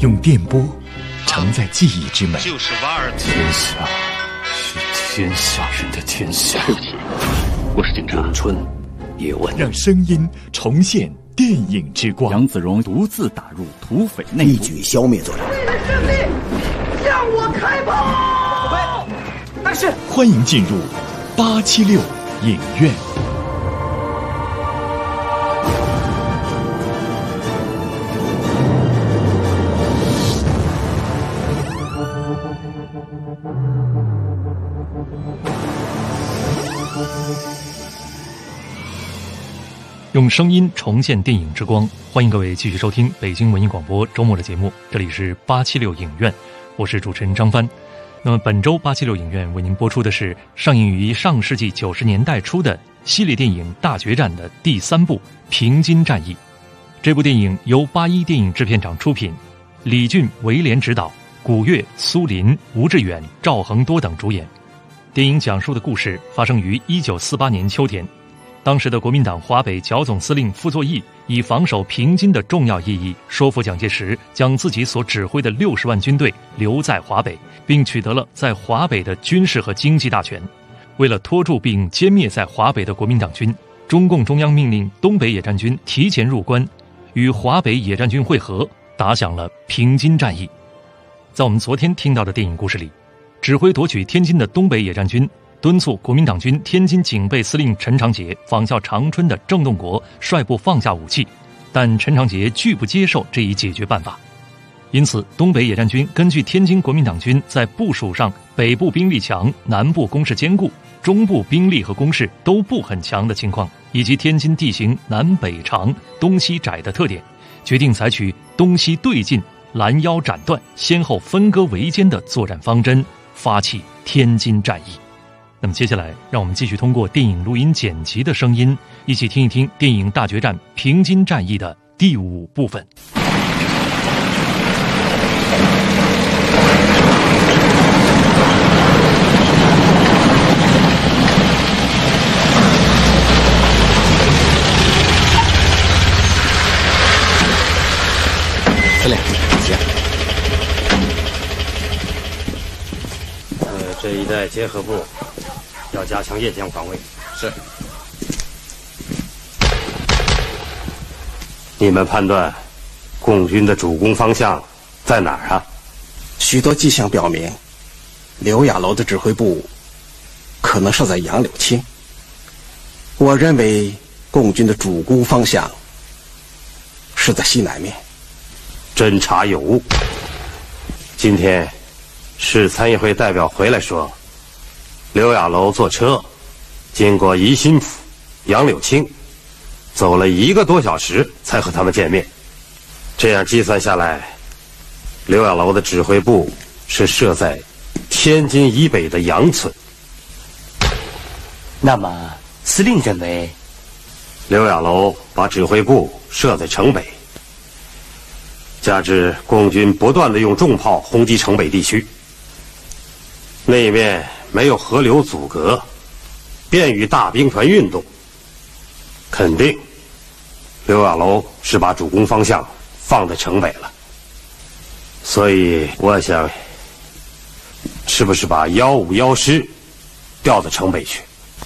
用电波承载记忆之美。 就是瓦尔兹。 天下是天下人的天下。 我是警察。 咏春，叶问， 让声音重现电影之光。 杨子荣独自打入土匪内部， 一举消灭作者。 为了胜利，向我开炮！ 但是，欢迎进入876影院。 用声音重现电影之光，欢迎各位继续收听北京文艺广播周末的节目，这里是876影院，我是主持人张帆。那么本周876影院为您播出的是上映于上世纪90年代初的系列电影《大决战》的第3部《平津战役》。这部电影由81电影制片厂出品，李俊、韦廉执导，古月、苏林、吴志远、赵恒多等主演。电影讲述的故事发生于1948年秋天。当时的国民党华北剿总司令傅作义以防守平津的重要意义，说服蒋介石将自己所指挥的60万军队留在华北，并取得了在华北的军事和经济大权。为了拖住并歼灭在华北的国民党军，中共中央命令东北野战军提前入关，与华北野战军会合，打响了平津战役。在我们昨天听到的电影故事里，指挥夺取天津的东北野战军敦促国民党军天津警备司令陈长捷仿效长春的郑洞国率部放下武器，但陈长捷拒不接受这一解决办法。因此东北野战军根据天津国民党军在部署上北部兵力强，南部攻势坚固，中部兵力和攻势都不很强的情况，以及天津地形南北长东西窄的特点，决定采取东西对进、拦腰斩断、先后分割围歼的作战方针，发起天津战役。那么接下来让我们继续通过电影录音剪辑的声音，一起听一听电影《大决战》平津战役的第5部分。 司令，行。 这一带结合部要加强夜间防卫。 是。 你们判断共军的主攻方向在哪儿啊？ 许多迹象表明，刘亚楼的指挥部可能设在杨柳青。我认为共军的主攻方向是在西南面。 侦查有误。今天市参议会代表回来说，刘亚楼坐车经过宜兴府、杨柳青，走了1个多小时才和他们见面。这样计算下来，刘亚楼的指挥部是设在天津以北的杨村。 那么司令认为， 刘亚楼把指挥部设在城北，加之共军不断地用重炮轰击城北地区，那面没有河流阻隔，便于大兵团运动，肯定刘亚楼是把主攻方向放在城北了。所以我想，是不是把151师调到城北去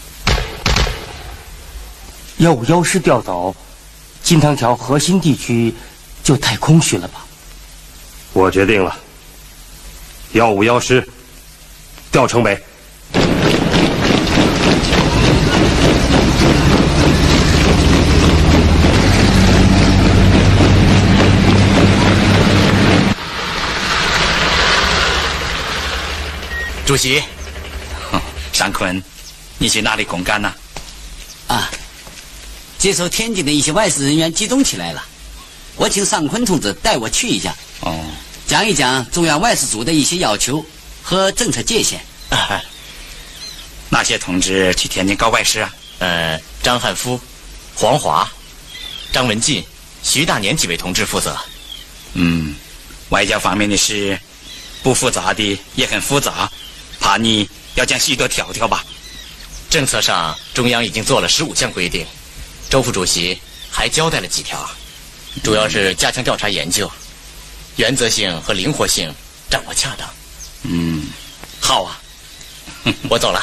？151师调走，金汤桥核心地区就太空虚了吧？ 我决定了，151师调城北。 主席，尚坤，你去哪里公干呢？ 啊，接收天津的一些外事人员集中起来了，我请尚坤同志带我去一下。 哦， 讲一讲中央外事组的一些要求和政策界限。 哪些同志去天津搞外事啊？ 张汉夫、黄华、张文进、徐大年几位同志负责。 外交方面的事，不复杂的也很复杂，怕你要讲许多条条吧。 政策上，中央已经做了15项规定，周副主席还交代了几条，主要是加强调查研究。 原则性和灵活性掌握恰当。 好啊， 我走了。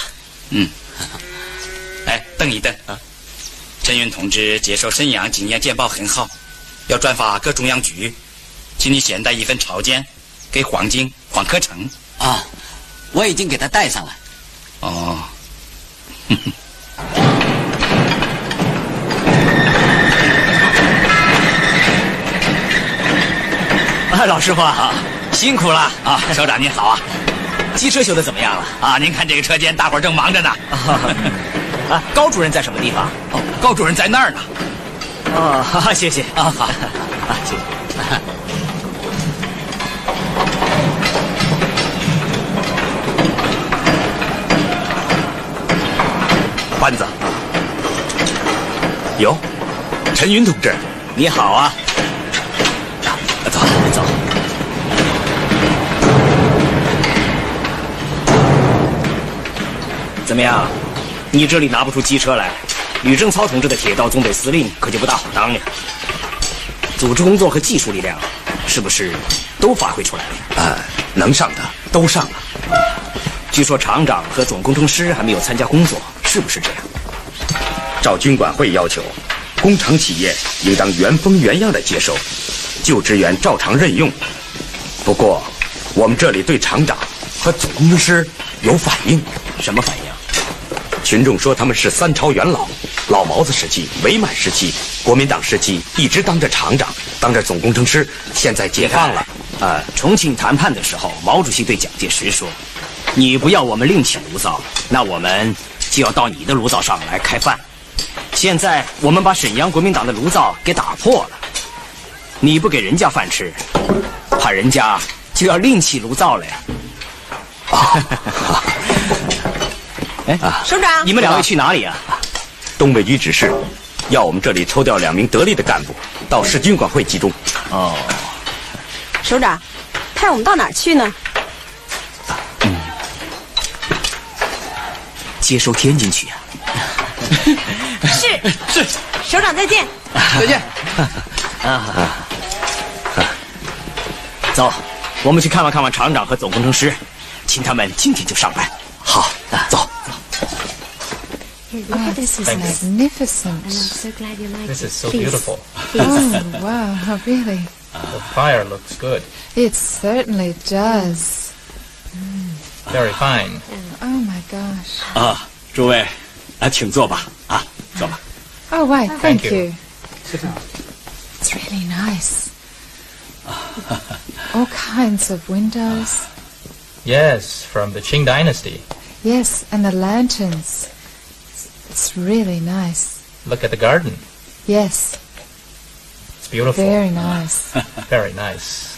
哎，等一等啊！陈云同志接受沈阳经验简报很好，要转发各中央局，请你先带一份朝见给黄克诚。 啊，我已经给他带上了。 哦。 老师傅啊，辛苦了啊！首长您好啊！ 机车修的怎么样了？ 啊，您看这个车间，大伙儿正忙着呢。 高主任在什么地方？ 高主任在那儿呢。 好，谢谢啊，好，谢谢。 班子，有，陈云同志， 你好啊。走。怎么样？你这里拿不出机车来，吕正操同志的铁道总队司令可就不大好当了。组织工作和技术力量，是不是都发挥出来了？ 能上的都上了。 据说厂长和总工程师还没有参加工作，是不是这样？ 照军管会要求，工厂企业应当原封原样的接收，旧职员照常任用。不过，我们这里对厂长和总工程师有反应。 什么反应？ 群众说他们是3朝元老，老毛子时期、伪满时期、国民党时期一直当着厂长，当着总工程师，现在解放了。 重庆谈判的时候，毛主席对蒋介石说：“你不要我们另起炉灶，那我们就要到你的炉灶上来开饭。”现在我们把沈阳国民党的炉灶给打破了，你不给人家饭吃，怕人家就要另起炉灶了呀。 首长， 你们2位去哪里啊？ 东北局指示，要我们这里抽调2名得力的干部到市军管会集中。 首长，派我们到哪儿去呢？ 接收天津去啊。 是，首长再见。 再见。走，我们去看望厂长和总工程师，请他们今天就上班。 好，走。 Oh, this is magnificent. And I'm so glad you like it. This is so beautiful. Oh, wow, really? The fire looks good. It certainly does. Very fine. Oh my gosh. 诸位，请坐吧。坐吧。 Oh, right, thank Thank you. you. It's really nice. All kinds of windows. Yes, from the Qing dynasty. Yes, and the lanterns. It's really nice. Look at the garden. Yes. It's beautiful. Very nice. Very nice.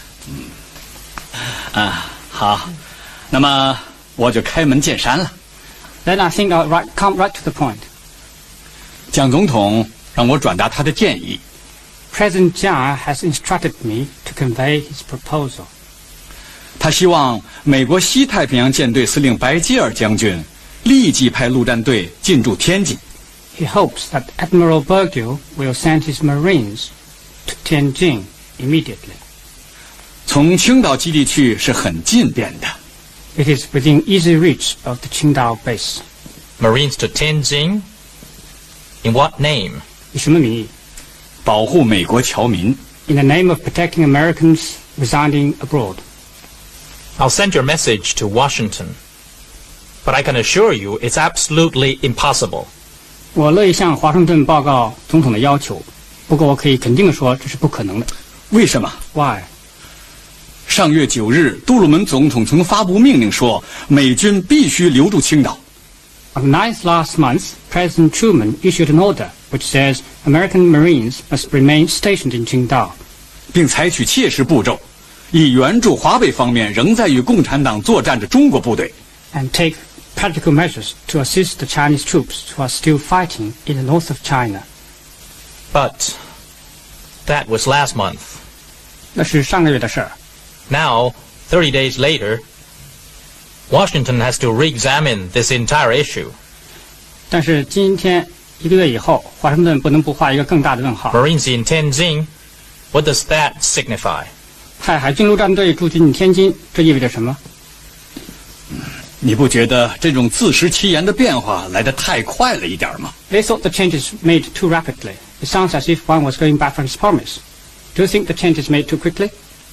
好，那么我就开门见山了。 Then I think I'll come right to the point. 蒋总统让我转达他的建议。 President Jiang has instructed me to convey his proposal. 他希望美国西太平洋舰队司令白基尔将军立即派陆战队进驻天津。 He hopes that Admiral Bergil will send his Marines to Tianjin immediately. 从青岛基地去是很近便的。 It is within easy reach of the Qingdao base. Marines to Tianjin? In what name? 以什么名义？ 保护美国侨民。 In the name of protecting Americans residing abroad. I'll send your message to Washington, but I can assure you it's absolutely impossible. 我乐意向华盛顿报告总统的要求，不过我可以肯定地说，这是不可能的。 为什么 ？Why？ 上月9日，杜鲁门总统曾发布命令说，美军必须留住青岛。 On the 9th last month, President Truman issued an order which says American Marines must remain stationed in Qingdao, 并采取切实步骤，以援助华北方面仍在与共产党作战的中国部队。 and take practical measures to assist the Chinese troops who are still fighting in the north of China. But that was last month. 那是上个月的事儿。 Now, 30 days later, Washington has to re-examine this entire issue. 但是今天1个月以后，华盛顿不能不画一个更大的问号。 Marines in Tianjin, what does that signify? 派海军陆战队驻军天津，这意味着什么？ 你不觉得这种自食其言的变化来得太快了一点吗？ They thought the changes made too rapidly. It sounds as if one was going back from his promise. Do you think the changes made too quickly?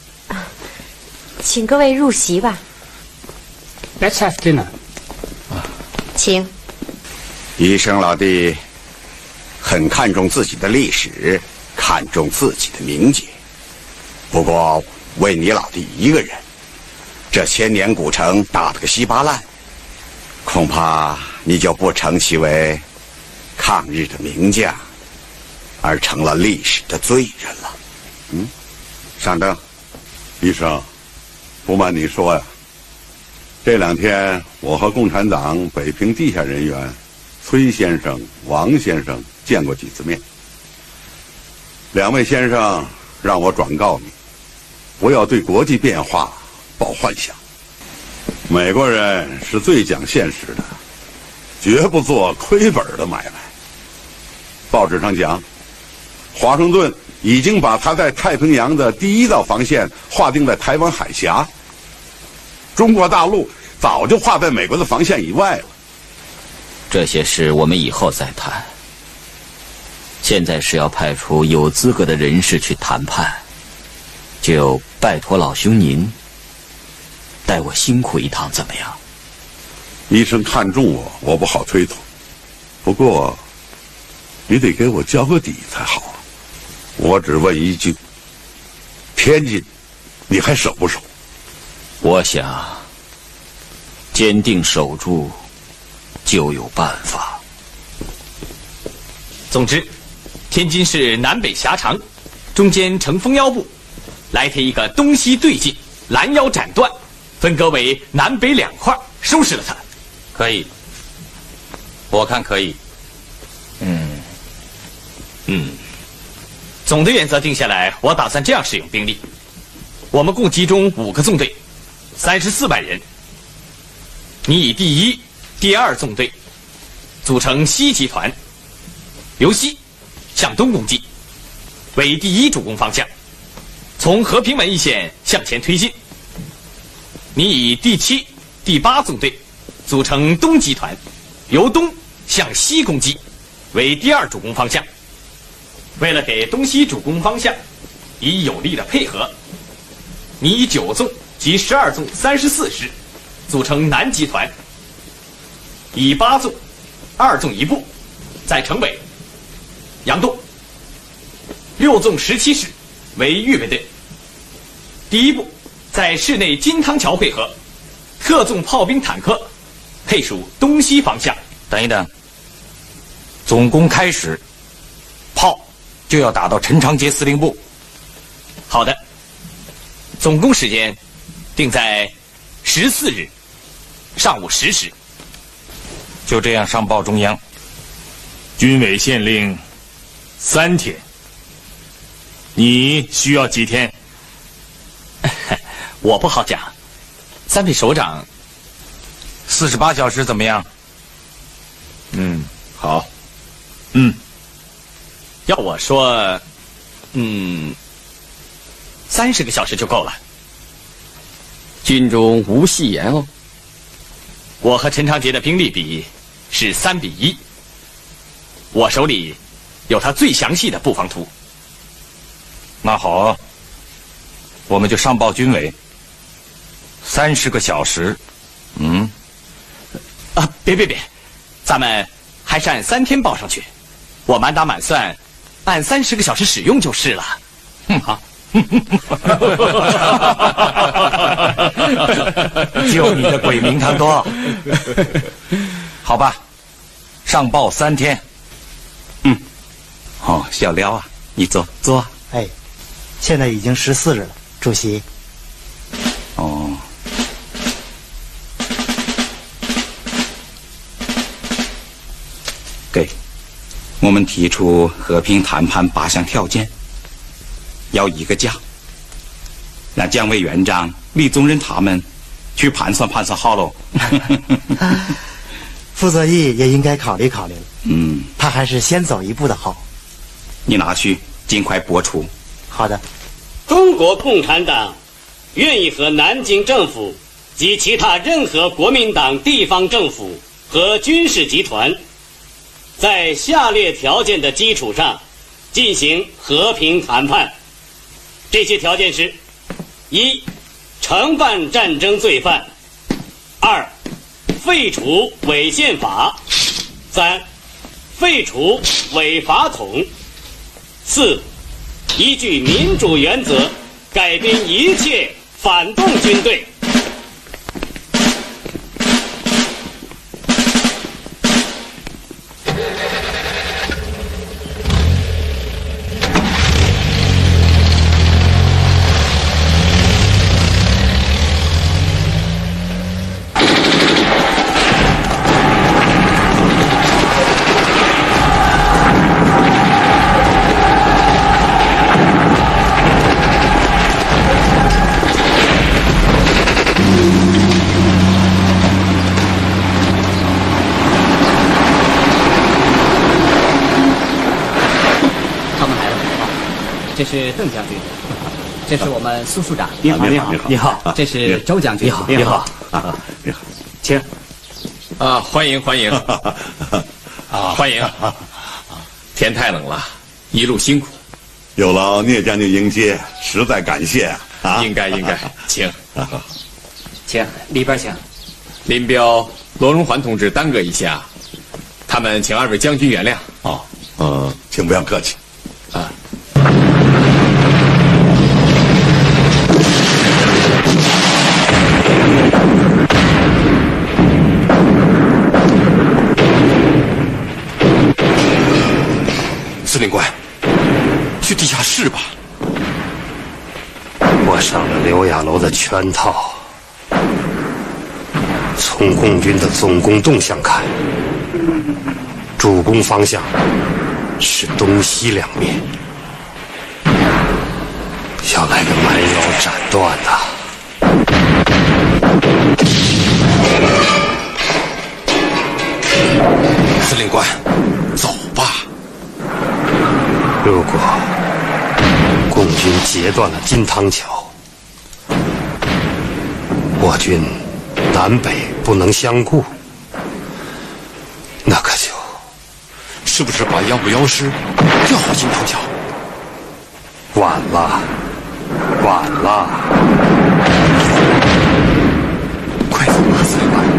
请各位入席吧。 Let's have dinner. 请。 医生老弟很看重自己的历史，看重自己的名节。不过为你老弟一个人，这千年古城打得个稀巴烂，恐怕你就不成其为抗日的名将，而成了历史的罪人了。上灯。 医生，不瞒你说呀，这2天我和共产党北平地下人员崔先生、王先生见过几次面。2位先生让我转告你，不要对国际变化抱幻想。美国人是最讲现实的，绝不做亏本的买卖。报纸上讲，华盛顿已经把他在太平洋的第1道防线划定在台湾海峡，中国大陆早就划在美国的防线以外了。 这些事我们以后再谈。现在是要派出有资格的人士去谈判，就拜托老兄您带我辛苦一趟，怎么样？ 医生看中我，我不好推脱。不过，你得给我交个底才好啊。我只问一句：天津，你还守不守？ 我想，坚定守住，就有办法。 总之，天津市南北狭长，中间呈蜂腰部，来填一个东西对进，拦腰斩断，分割为南北2块，收拾了它。 可以，我看可以。 总的原则定下来，我打算这样使用兵力：我们共集中5个纵队，34万人。你以第1、第2纵队组成西集团，由西向东攻击，为第1主攻方向，从和平门一线向前推进。你以第7、第8纵队组成东集团，由东向西攻击，为第2主攻方向。为了给东西主攻方向以有力的配合，你以9纵及12纵34师组成南集团，以8纵、2纵1部在城北、杨洞，6纵17师为预备队。第1部在市内金汤桥会合，特纵炮兵坦克配属东西方向。 等一等，总攻开始，炮就要打到陈长捷司令部。 好的，总攻时间定在14日上午10时。 就这样上报中央。 军委县令3天，你需要几天？ 我不好讲，3位首长 48小时怎么样？ 好。 要我说，30个小时就够了。 军中无戏言哦。 我和陈长捷的兵力比是3比1，我手里有他最详细的布防图。 那好，我们就上报军委。30个小时。 别，咱们还是按3天报上去，我满打满算按30个小时使用就是了。好。 就你的鬼名堂多。好吧，上报3天。 小廖啊，你坐。 哎，现在已经14日了，主席。 给，我们提出和平谈判8项条件，要1个将，让蒋委员长、李宗仁他们去盘算好喽。 傅作义也应该考虑考虑了。他还是先走一步的好。 你拿去尽快播出。 好的。 中国共产党愿意和南京政府及其他任何国民党地方政府和军事集团，在下列条件的基础上进行和平谈判。这些条件是：一、惩办战争罪犯；二、废除违宪法；三、废除伪法统；四、依据民主原则改编一切反动军队。 这是邓将军，这是我们苏处长。 你好，你好，你好。 这是周将军。 你好，你好啊，你好，请。 啊，欢迎欢迎，欢迎。天太冷了，一路辛苦， 有劳聂将军迎接，实在感谢啊！ 应该，请， 请里边请。 林彪、罗荣桓同志耽搁一下，他们请二位将军原谅。 请不要客气。 啊。 司令官，去地下室吧。 我上了刘亚楼的圈套。从共军的总攻动向看，主攻方向是东西两面，要来个蛮腰斩断的。 司令官，走吧。 如果共军截断了金汤桥，我军南北不能相顾，那可就是不是把151师调回金汤桥？ 晚了，晚了！ 快走吧，司令官。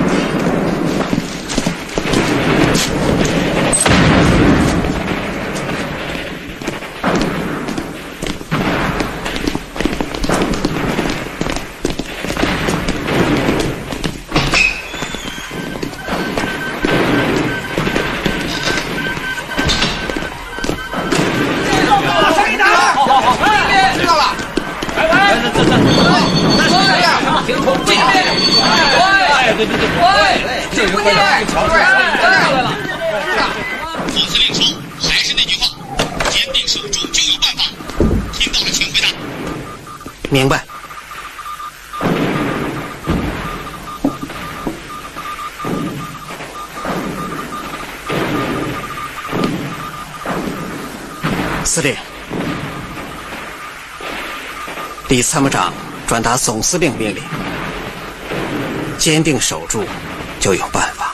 明白。司令，李参谋长转达总司令命令，坚定守住，就有办法。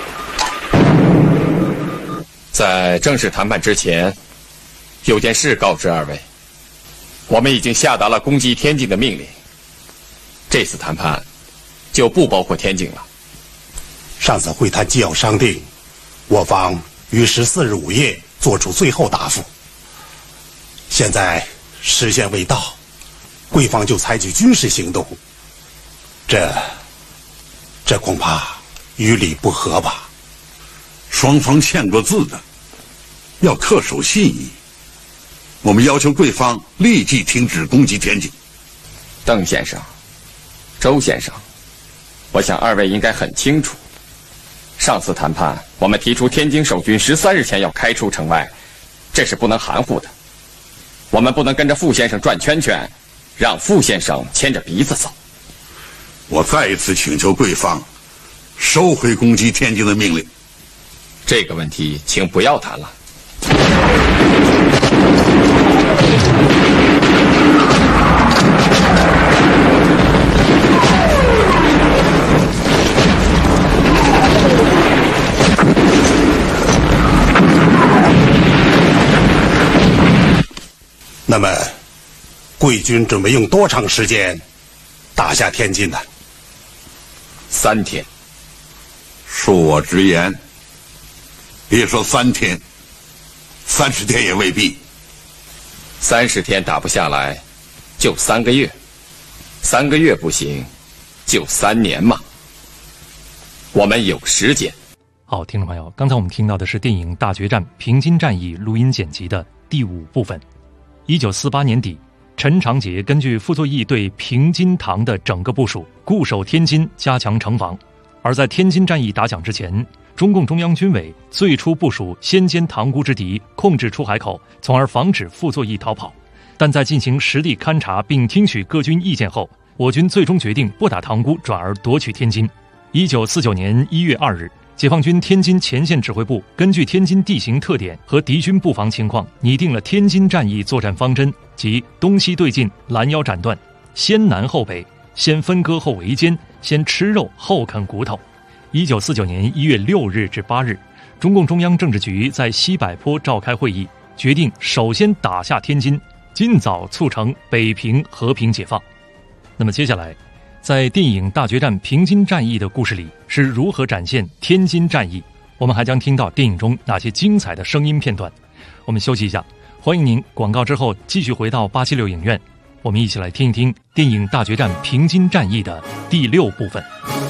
在正式谈判之前，有件事告知二位。我们已经下达了攻击天津的命令，这次谈判就不包括天津了。 上次会谈纪要商定，我方于14日午夜作出最后答复。现在时限未到，贵方就采取军事行动，这恐怕与理不合吧？ 双方签过字的，要恪守信义。我们要求贵方立即停止攻击天津。 邓先生、周先生，我想二位应该很清楚，上次谈判我们提出天津守军13日前要开出城外，这是不能含糊的。我们不能跟着傅先生转圈圈，让傅先生牵着鼻子走。 我再一次请求贵方收回攻击天津的命令。 这个问题请不要谈了。 那么，贵军准备用多长时间打下天津呢 ？3天。 恕我直言，别说3天，30天也未必。 30天打不下来，就3个月；3个月不行，就3年嘛。我们有时间。 好，听众朋友，刚才我们听到的是电影《大决战：平津战役》录音剪辑的第5部分。1948年底，陈长捷根据傅作义对平津塘的整个部署，固守天津，加强城防。而在天津战役打响之前，中共中央军委最初部署先歼塘沽之敌，控制出海口，从而防止傅作义逃跑。但在进行实地勘察并听取各军意见后，我军最终决定不打塘沽，转而夺取天津。1949年1月2日，解放军天津前线指挥部根据天津地形特点和敌军布防情况，拟定了天津战役作战方针，即东西对进，拦腰斩断，先南后北，先分割后围歼，先吃肉后啃骨头。1949年1月6日至8日，中共中央政治局在西柏坡召开会议，决定首先打下天津，尽早促成北平和平解放。那么接下来，在电影《大决战：平津战役》的故事里是如何展现天津战役？我们还将听到电影中哪些精彩的声音片段？我们休息一下，欢迎您广告之后继续回到876影院，我们一起来听一听电影《大决战：平津战役》的第6部分。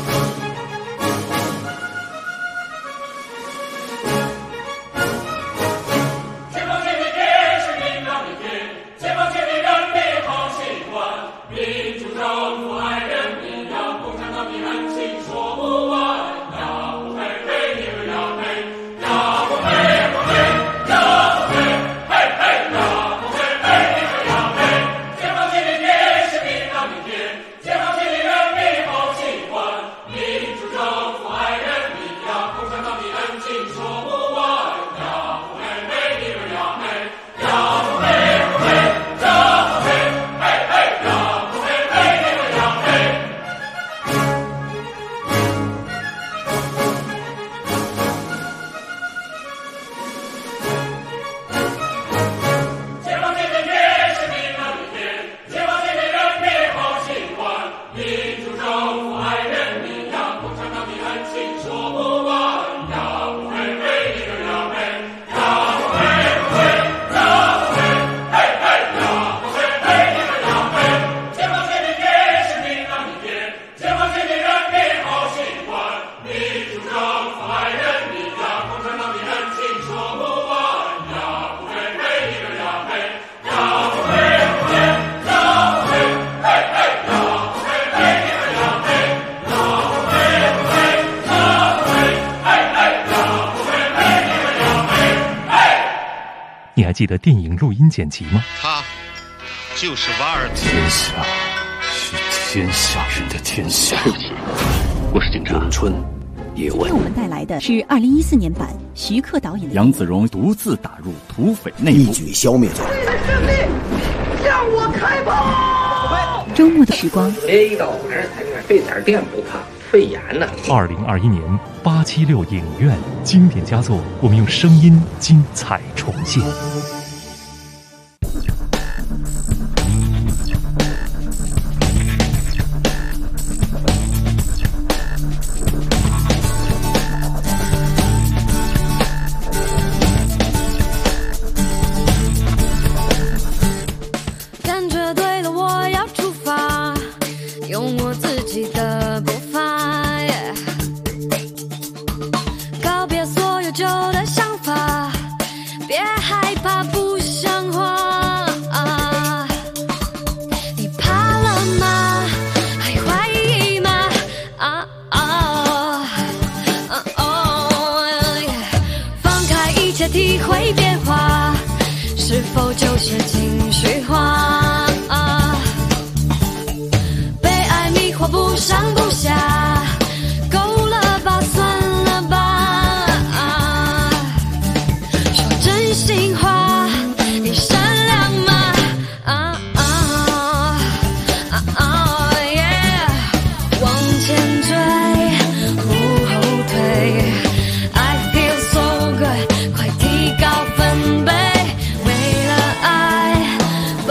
你还记得电影录音剪辑吗？ 他就是瓦尔特。 天下是天下人的天下。 对不起，我是警察。 咏春叶问。 今天我们带来的是2014年版徐克导演的。 杨子荣独自打入土匪内部，一举消灭罪。为了胜利，向我开炮！ 周末的时光。 连一道玩意才愿费点电不怕。肺炎呢 ？2021年876影院经典佳作，我们用声音精彩重现。 感觉对了，我要出发，用我自己的步伐。旧的想法，别害怕不像话。你怕了吗？还怀疑吗？放开一切，体会变化，是否就是情绪化？被爱迷惑，不上不下，够了吧，算了吧。心话，你善良吗？往前追，不后退。I feel so good， 快提高分贝。为了爱，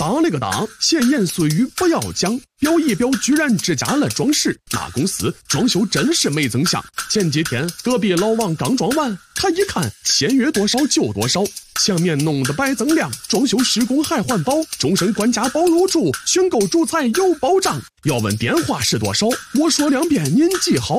当了个当，闲言碎语不要讲，表一表居然只加了装饰，那公司装修真是没增项。前几天隔壁老王刚装完，他一看签约多少就多少，墙面弄得白锃亮，装修施工还环保，终身管家包入住，选购主材有保障。要问电话是多少，我说2遍您记好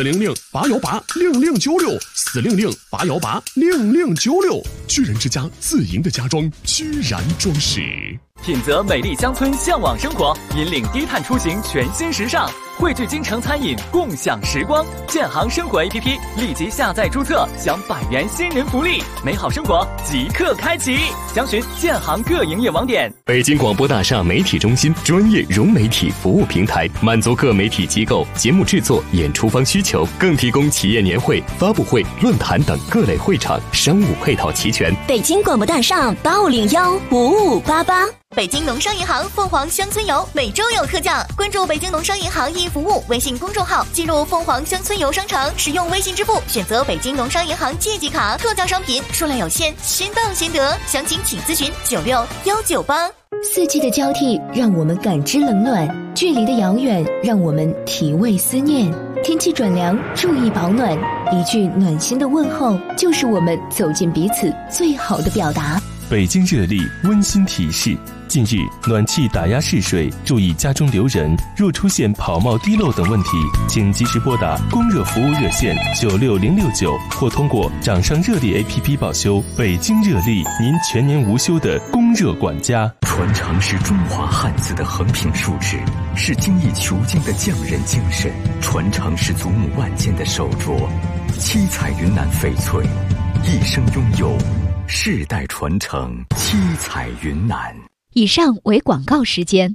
：400-818-0096，400-818-0096。居然之家自营的家装，居然装饰。 品泽美丽乡村向往生活，引领低碳出行全新时尚，汇聚京城餐饮共享时光。建行生活 APP 立即下载注册，享100元新人福利，美好生活即刻开启。详询建行各营业网点。 北京广播大厦媒体中心专业融媒体服务平台，满足各媒体机构节目制作、演出方需求，更提供企业年会、发布会、论坛等各类会场，商务配套齐全。 北京广播大厦8515588。 北京农商银行凤凰乡村游每周有特价，关注北京农商银行一服务微信公众号，进入凤凰乡村游商城，使用微信支付，选择北京农商银行借记卡，特价商品数量有限，先到先得，详情请咨询96198。 四季的交替让我们感知冷暖，距离的遥远让我们体味思念。天气转凉，注意保暖，一句暖心的问候，就是我们走进彼此最好的表达。 北京热力温馨提示：近日暖气打压试水，注意家中留人。若出现跑冒滴漏等问题，请及时拨打供热服务热线96069，或通过掌上热力 APP 报修。北京热力，您全年无休的供热管家。 传承是中华汉字的横平竖直，是精益求精的匠人精神；传承是祖母万件的手镯，七彩云南翡翠，一生拥有，世代传承，七彩云南。 以上为广告时间。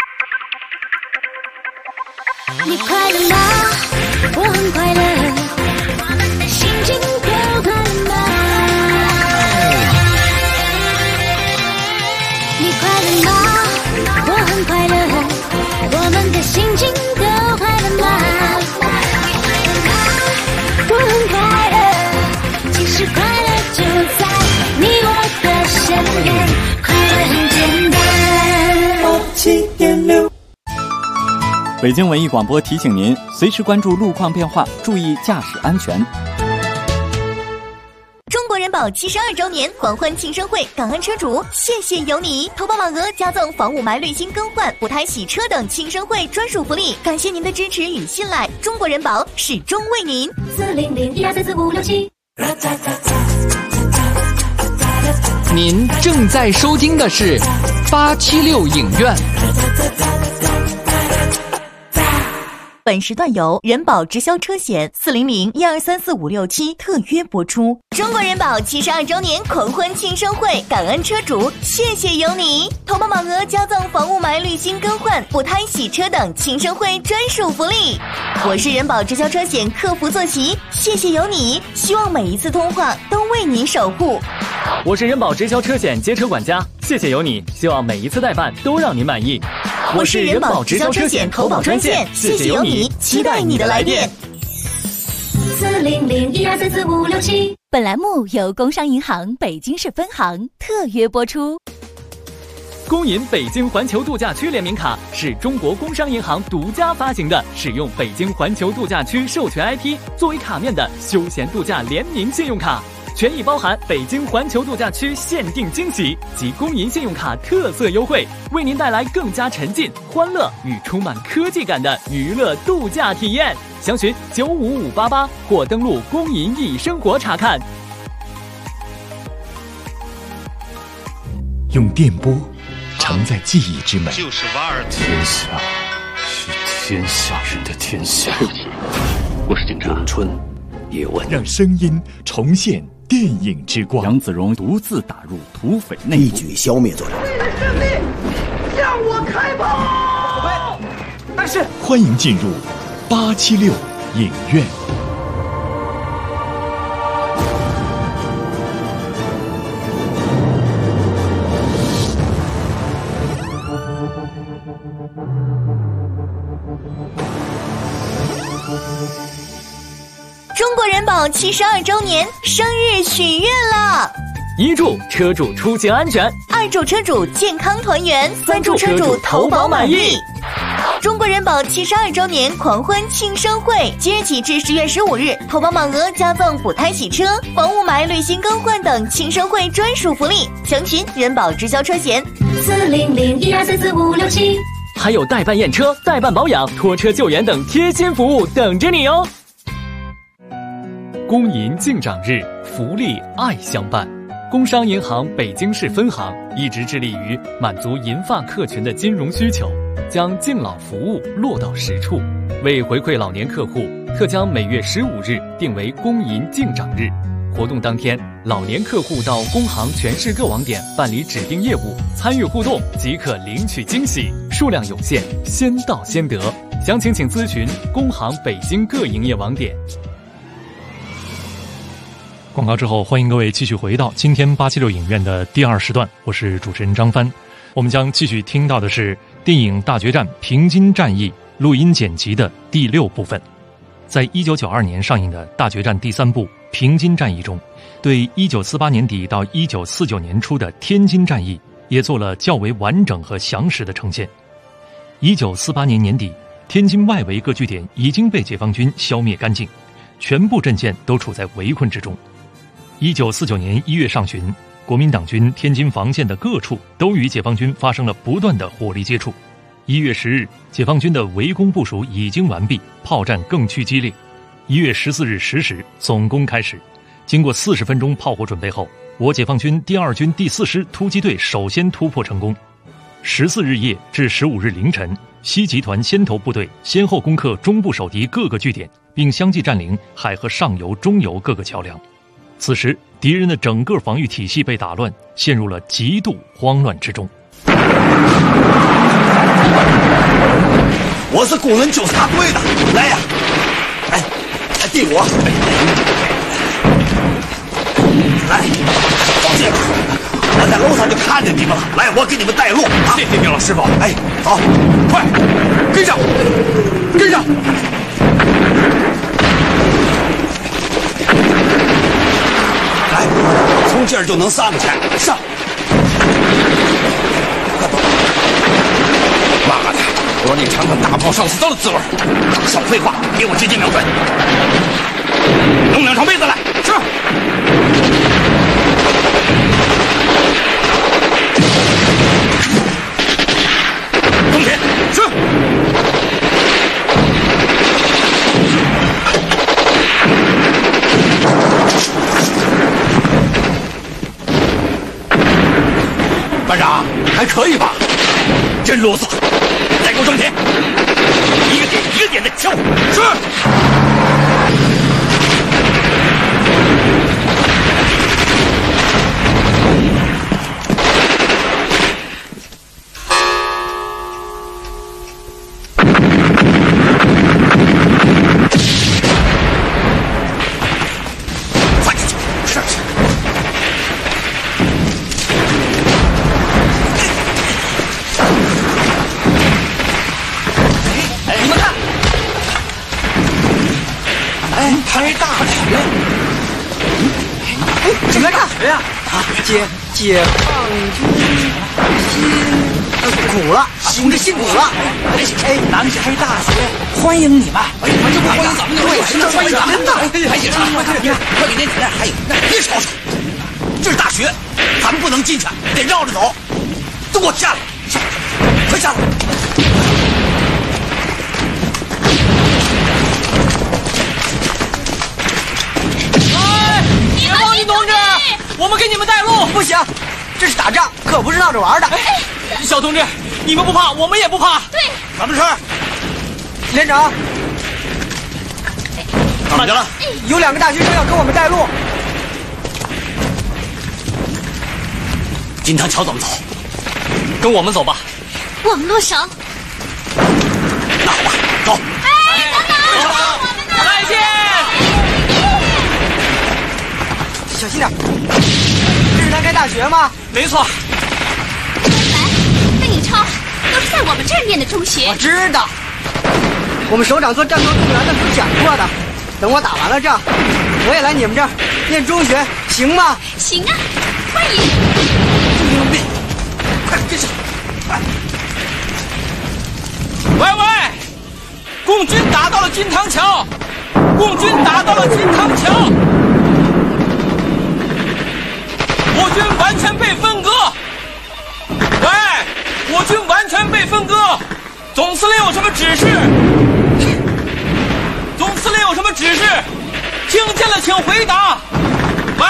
你快乐吗？我很快乐，心情都快乐吗？你快乐吗？我很快乐，我们的心情都快乐吗？我很快乐，其实快乐就在你我的身边，快乐很简单。7.6。 北京文艺广播提醒您，随时关注路况变化，注意驾驶安全。 中国人保72周年狂欢庆生会，感恩车主，谢谢有你！投保满额加赠房屋霾滤芯更换、补胎洗车等庆生会专属福利，感谢您的支持与信赖，中国人保始终为您。400-1234567。 您正在收听的是876影院。 本时段由人保直销车险400-1234567特约播出。中国人保72周年狂欢庆生会，感恩车主，谢谢有你！投保满额加赠房屋霾滤芯更换、补胎洗车等庆生会专属福利。我是人保直销车险客服坐骑，谢谢有你！希望每一次通话都为您守护。 我是人保直销车险街车管家，谢谢有你！希望每一次代办都让您满意。 我是人保直销车险投保专线，谢谢有你，期待你的来电。 400-1234567。 本栏目由工商银行北京市分行特约播出。 工银北京环球度假区联名卡是中国工商银行独家发行的，使用北京环球度假区授权 IP 作为卡面的休闲度假联名信用卡，权益包含北京环球度假区限定惊喜及工银信用卡特色优惠，为您带来更加沉浸、欢乐与充满科技感的娱乐度假体验。详询95588或登录工银易生活查看。 用电波承载记忆之美， 就是瓦尔特。 天下是天下人的天下。 我是警察。 春叶问， 让声音重现电影之光。杨子荣独自打入土匪内部， 一举消灭作者。 胜利，向我开炮！ 但是，欢迎进入876影院。 中国人保72周年生日许愿了！ 一助车主出行安全 ，2助车主健康团圆，3助车主投保满意。中国人保72周年狂欢庆生会，即日起至10月15日，投保满额加赠补胎洗车、防雾霾、滤芯更换等庆生会专属福利。详询人保直销车险 40012345677， 还有代办验车、代办保养、拖车救援等贴心服务等着你哦。公银敬长日，福利爱相伴。工商银行北京市分行一直致力于满足银发客群的金融需求，将敬老服务落到实处。为回馈老年客户，特将每月15日定为公银敬长日。活动当天，老年客户到工行全市各网点办理指定业务，参与互动即可领取惊喜，数量有限，先到先得。详情请咨询工行北京各营业网点。 广告之后，欢迎各位继续回到今天876影院的第2时段，我是主持人张帆。我们将继续听到的是电影《大决战：平津战役》录音剪辑的第6部分。在1992年上映的《大决战》第3部《平津战役》中，对1948年底到1949年初的天津战役也做了较为完整和详实的呈现。1948年年底，天津外围各据点已经被解放军消灭干净，全部阵线都处在围困之中。1949年1月上旬，国民党军天津防线的各处都与解放军发生了不断的火力接触。1月10日，解放军的围攻部署已经完毕，炮战更趋激烈。1月14日10时，总攻开始。经过40分钟炮火准备后，我解放军第2军第4师突击队首先突破成功。14日夜至15日凌晨，西集团先头部队先后攻克中部守敌各个据点，并相继占领海河上游、中游各个桥梁。此时，敌人的整个防御体系被打乱，陷入了极度慌乱之中。 我是工人纠察队的，来呀！哎，递我。来，放这边，我在楼上就看见你们了。来，我给你们带路。 谢谢你，老师傅。 哎，好，快，跟上，跟上。来，从这儿就能上去，上。 妈的！我让你尝尝大炮上刺刀的滋味。 少废话，给我直接瞄准。弄2床被子来。是。东铁。是。班长，还可以吧？真啰嗦，再给我装铁，一个点一个点的敲。是。 解放军苦了，兄弟辛苦了！哎，南开大学欢迎你们！ 哎，我就不欢迎咱们的，欢迎咱们的！还写啥？快给点铁！还有，别吵吵！这是大学，咱们不能进去，得绕着走。都给我下来！快下来！ 哎，解放军同志，我们给你们带路。不行，这是打仗，可不是闹着玩的。 小同志，你们不怕，我们也不怕。 对，什么事儿？ 连长， 怎么的了？ 有2个大学生要跟我们带路。 金汤桥怎么走？ 跟我们走吧。 我们落绳。 那好吧，走。 哎，等等，我们呢？ 再见。 小心点。这是南开大学吗？ 没错。 跟你超都是在我们这儿念的中学。 我知道，我们首长做战斗动员的时候讲过的。等我打完了仗，我也来你们这儿念中学，行吗？ 行啊。 快引！ 用力，快跟上！ 喂喂，共军打到了金堂桥，共军打到了金堂桥，我军完全被分割。喂，我军完全被分割，总司令有什么指示？总司令有什么指示？听见了请回答。喂。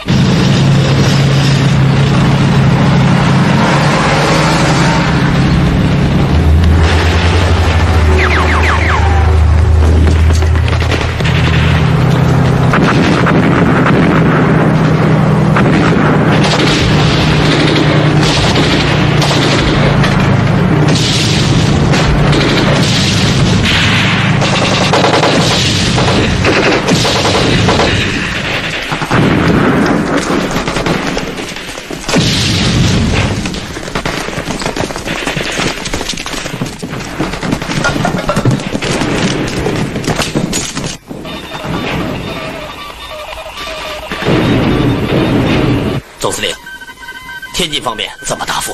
总司令，天津方面怎么答复？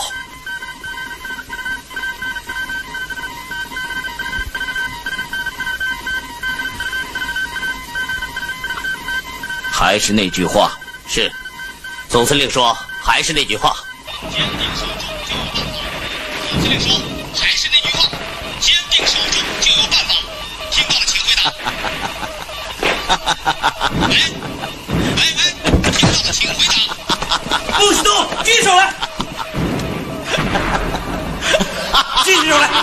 还是那句话，是。总司令说，还是那句话。坚定守住就有办法。总司令说，还是那句话，坚定守住就有办法。听到了请回答。喂，听到了请回答。 不许动，举起手来！举起手来！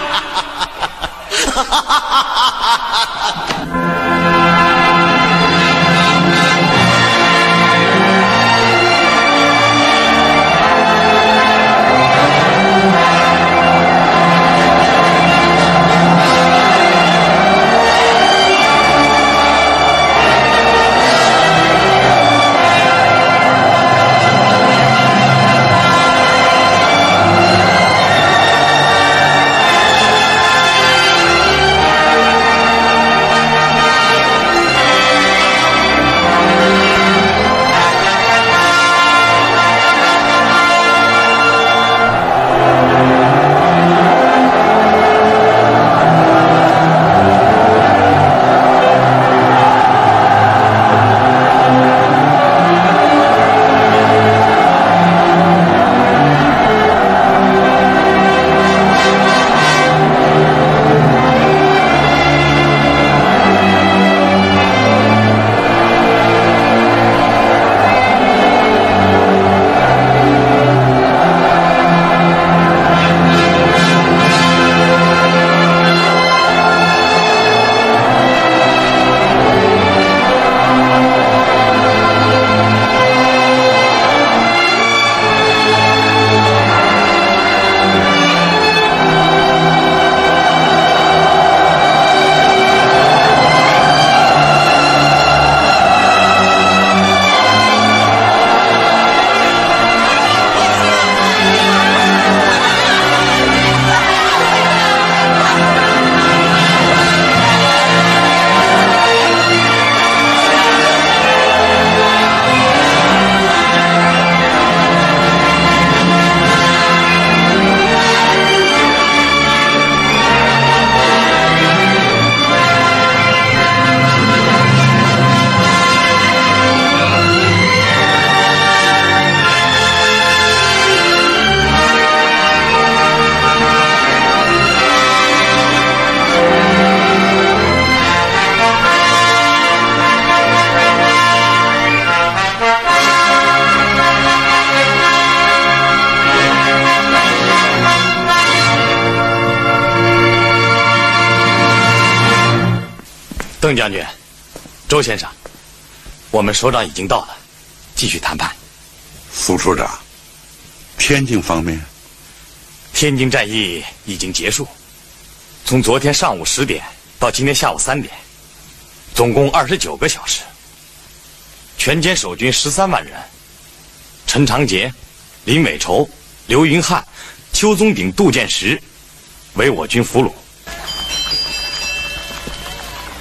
邓将军，周先生，我们首长已经到了，继续谈判。 苏处长，天津方面， 天津战役已经结束，从昨天上午10点到今天下午3点，总共29个小时。全歼守军13万人，陈长捷、林伟筹、刘云汉、邱宗鼎、杜建时为我军俘虏。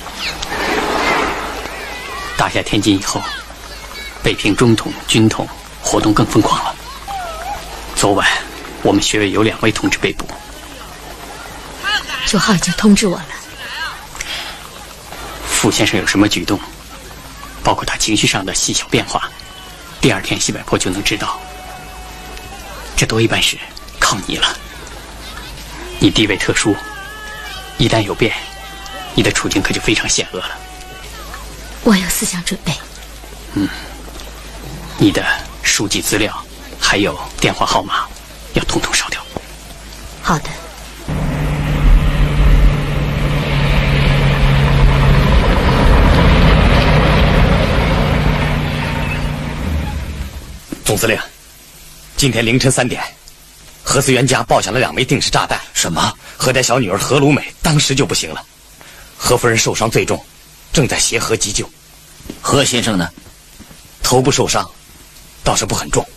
打下天津以后，北平中统、军统活动更疯狂了。昨晚我们学委有2位同志被捕。 9号已经通知我了。 傅先生有什么举动，包括他情绪上的细小变化，第2天西柏坡就能知道。这多一办事靠你了。你地位特殊，一旦有变，你的处境可就非常险恶了。 我有思想准备。 你的书籍资料还有电话号码要统统烧掉。 好的。 总司令，今天凌晨3点，何思源家爆响了2枚定时炸弹。什么？何家小女儿何鲁美当时就不行了，何夫人受伤最重，正在协和急救。 何先生呢？ 头部受伤，倒是不很重。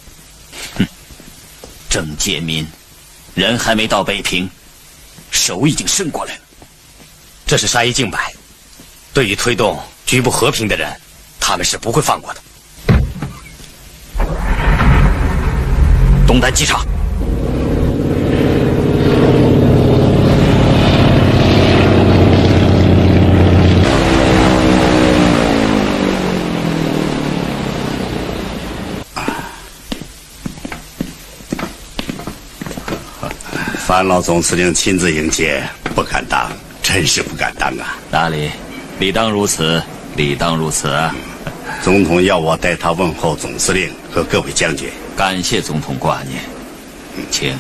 郑介民，人还没到北平，手已经伸过来了。 这是杀一儆百，对于推动局部和平的人，他们是不会放过的。东单机场。 范老总司令亲自迎接，不敢当，真是不敢当啊！ 哪里，理当如此，理当如此啊！ 总统要我代他问候总司令和各位将军， 感谢总统挂念，请。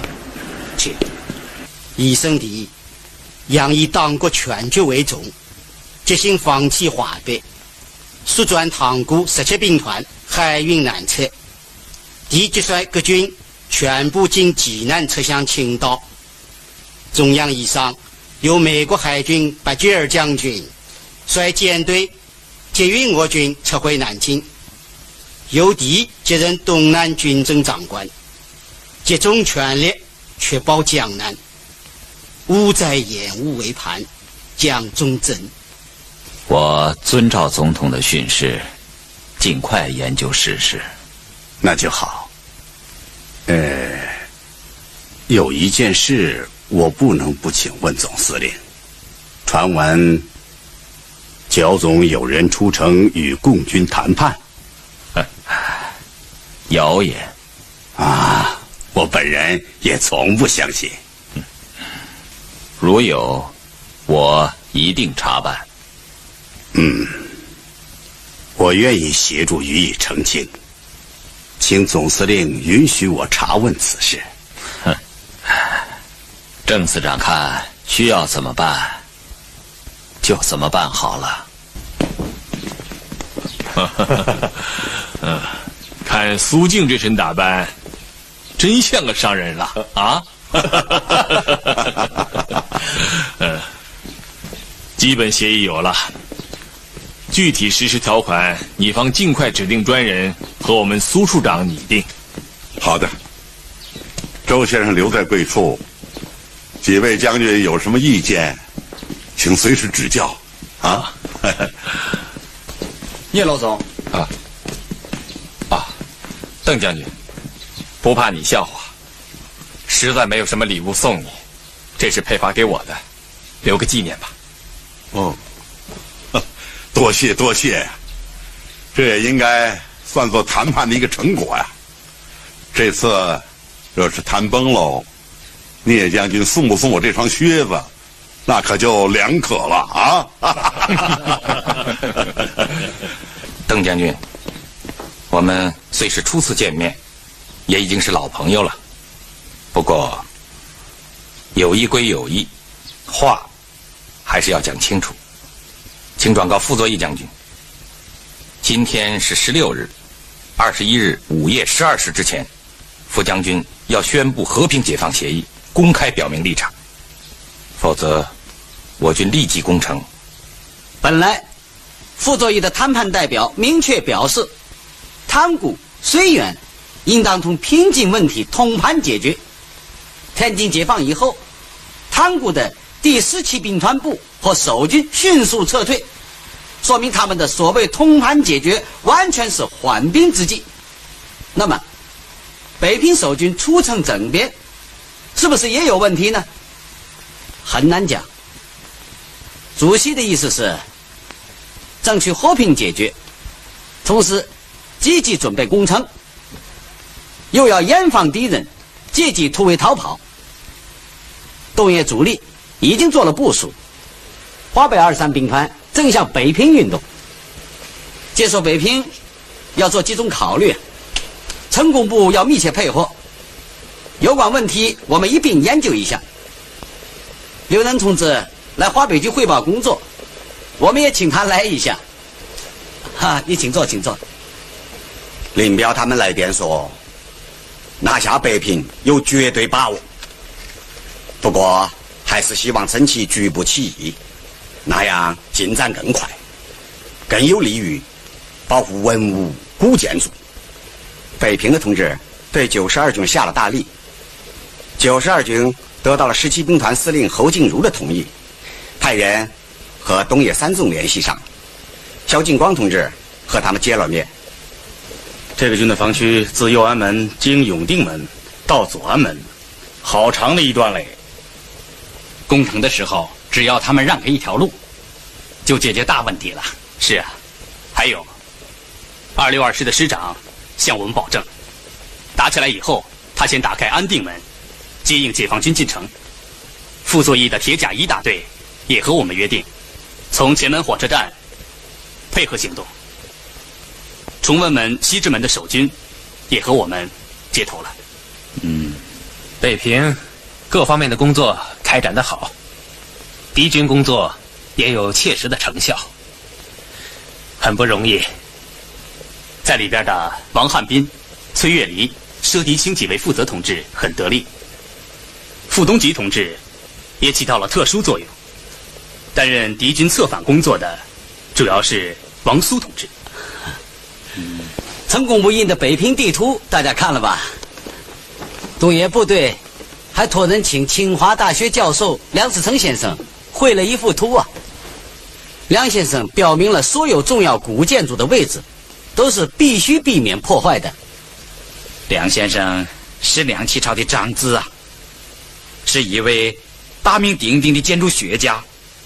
一生第一，杨以党国全局为重，决心放弃华北，速转塘沽17兵团，海运南撤。第决率各军全部经济南撤向青岛。中央以上由美国海军巴吉尔将军率舰队接运我军撤回南京，由敌接任东南军政长官，集中全力确保江南，勿再延误为盼，将忠贞。 我遵照总统的训示，尽快研究事实。 那就好。有一件事我不能不请问总司令。传闻焦总有人出城与共军谈判。 谣言啊，我本人也从不相信。 如有，我一定查办。 我愿意协助予以澄清，请总司令允许我查问此事。 郑司长看需要怎么办，就怎么办好了。 看苏静这身打扮，真像个商人了啊！基本协议有了，具体实施条款，你方尽快指定专人和我们苏处长拟定。 好的，周先生留在贵处，几位将军有什么意见，请随时指教啊！ 聂老总邓将军，不怕你笑话，实在没有什么礼物送你，这是配发给我的，留个纪念吧。 多谢多谢，这也应该算作谈判的一个成果呀。这次若是谈崩喽，聂将军送不送我这双靴子，那可就两可了啊！ 邓将军，我们虽是初次见面，也已经是老朋友了。不过，友谊归友谊，话还是要讲清楚。请转告傅作义将军，今天是16日，21日午夜12时之前，傅将军要宣布和平解放协议，公开表明立场，否则我军立即攻城。 本来傅作义的谈判代表明确表示，塘沽、绥远应当从边境问题通盘解决。天津解放以后，塘沽的第17兵团部和守军迅速撤退，说明他们的所谓通盘解决完全是缓兵之计。那么北平守军出城政变，是不是也有问题呢？很难讲。主席的意思是争取和平解决，同时积极准备攻城，又要严防敌人借机突围逃跑。东野主力已经做了部署，华北23兵团正向北平运动。接受北平要做几种考虑，城工部要密切配合，有关问题我们一并研究一下。刘能同志来华北局汇报工作，我们也请他来一下。哈，你请坐，请坐。 林彪他们来电说，拿下北平有绝对把握，不过还是希望争取局部起义，那样进展更快，更有利于保护文物古建筑。北平的同志对92军下了大力，92军得到了17兵团司令侯静茹的同意，派人和东野三纵联系上，萧劲光同志和他们见了面。 这个军的防区自右安门经永定门到左安门，好长的一段嘞。 攻城的时候，只要他们让开一条路，就解决大问题了。是啊，还有262师的师长向我们保证，打起来以后，他先打开安定门，接应解放军进城。傅作义的铁甲1大队也和我们约定，从前门火车站配合行动。崇文门、西直门的守军也和我们接头了。 北平各方面的工作开展得好，敌军工作也有切实的成效，很不容易。 在里边的王汉斌、崔月离、佘迪清几位负责同志很得力，傅东吉同志也起到了特殊作用。担任敌军策反工作的主要是王苏同志。 城工部印的北平地图大家看了吧？东野部队还托人请清华大学教授梁思成先生绘了一幅图啊。梁先生表明了所有重要古建筑的位置都是必须避免破坏的。 梁先生是梁启超的长子啊，是一位大名鼎鼎的建筑学家。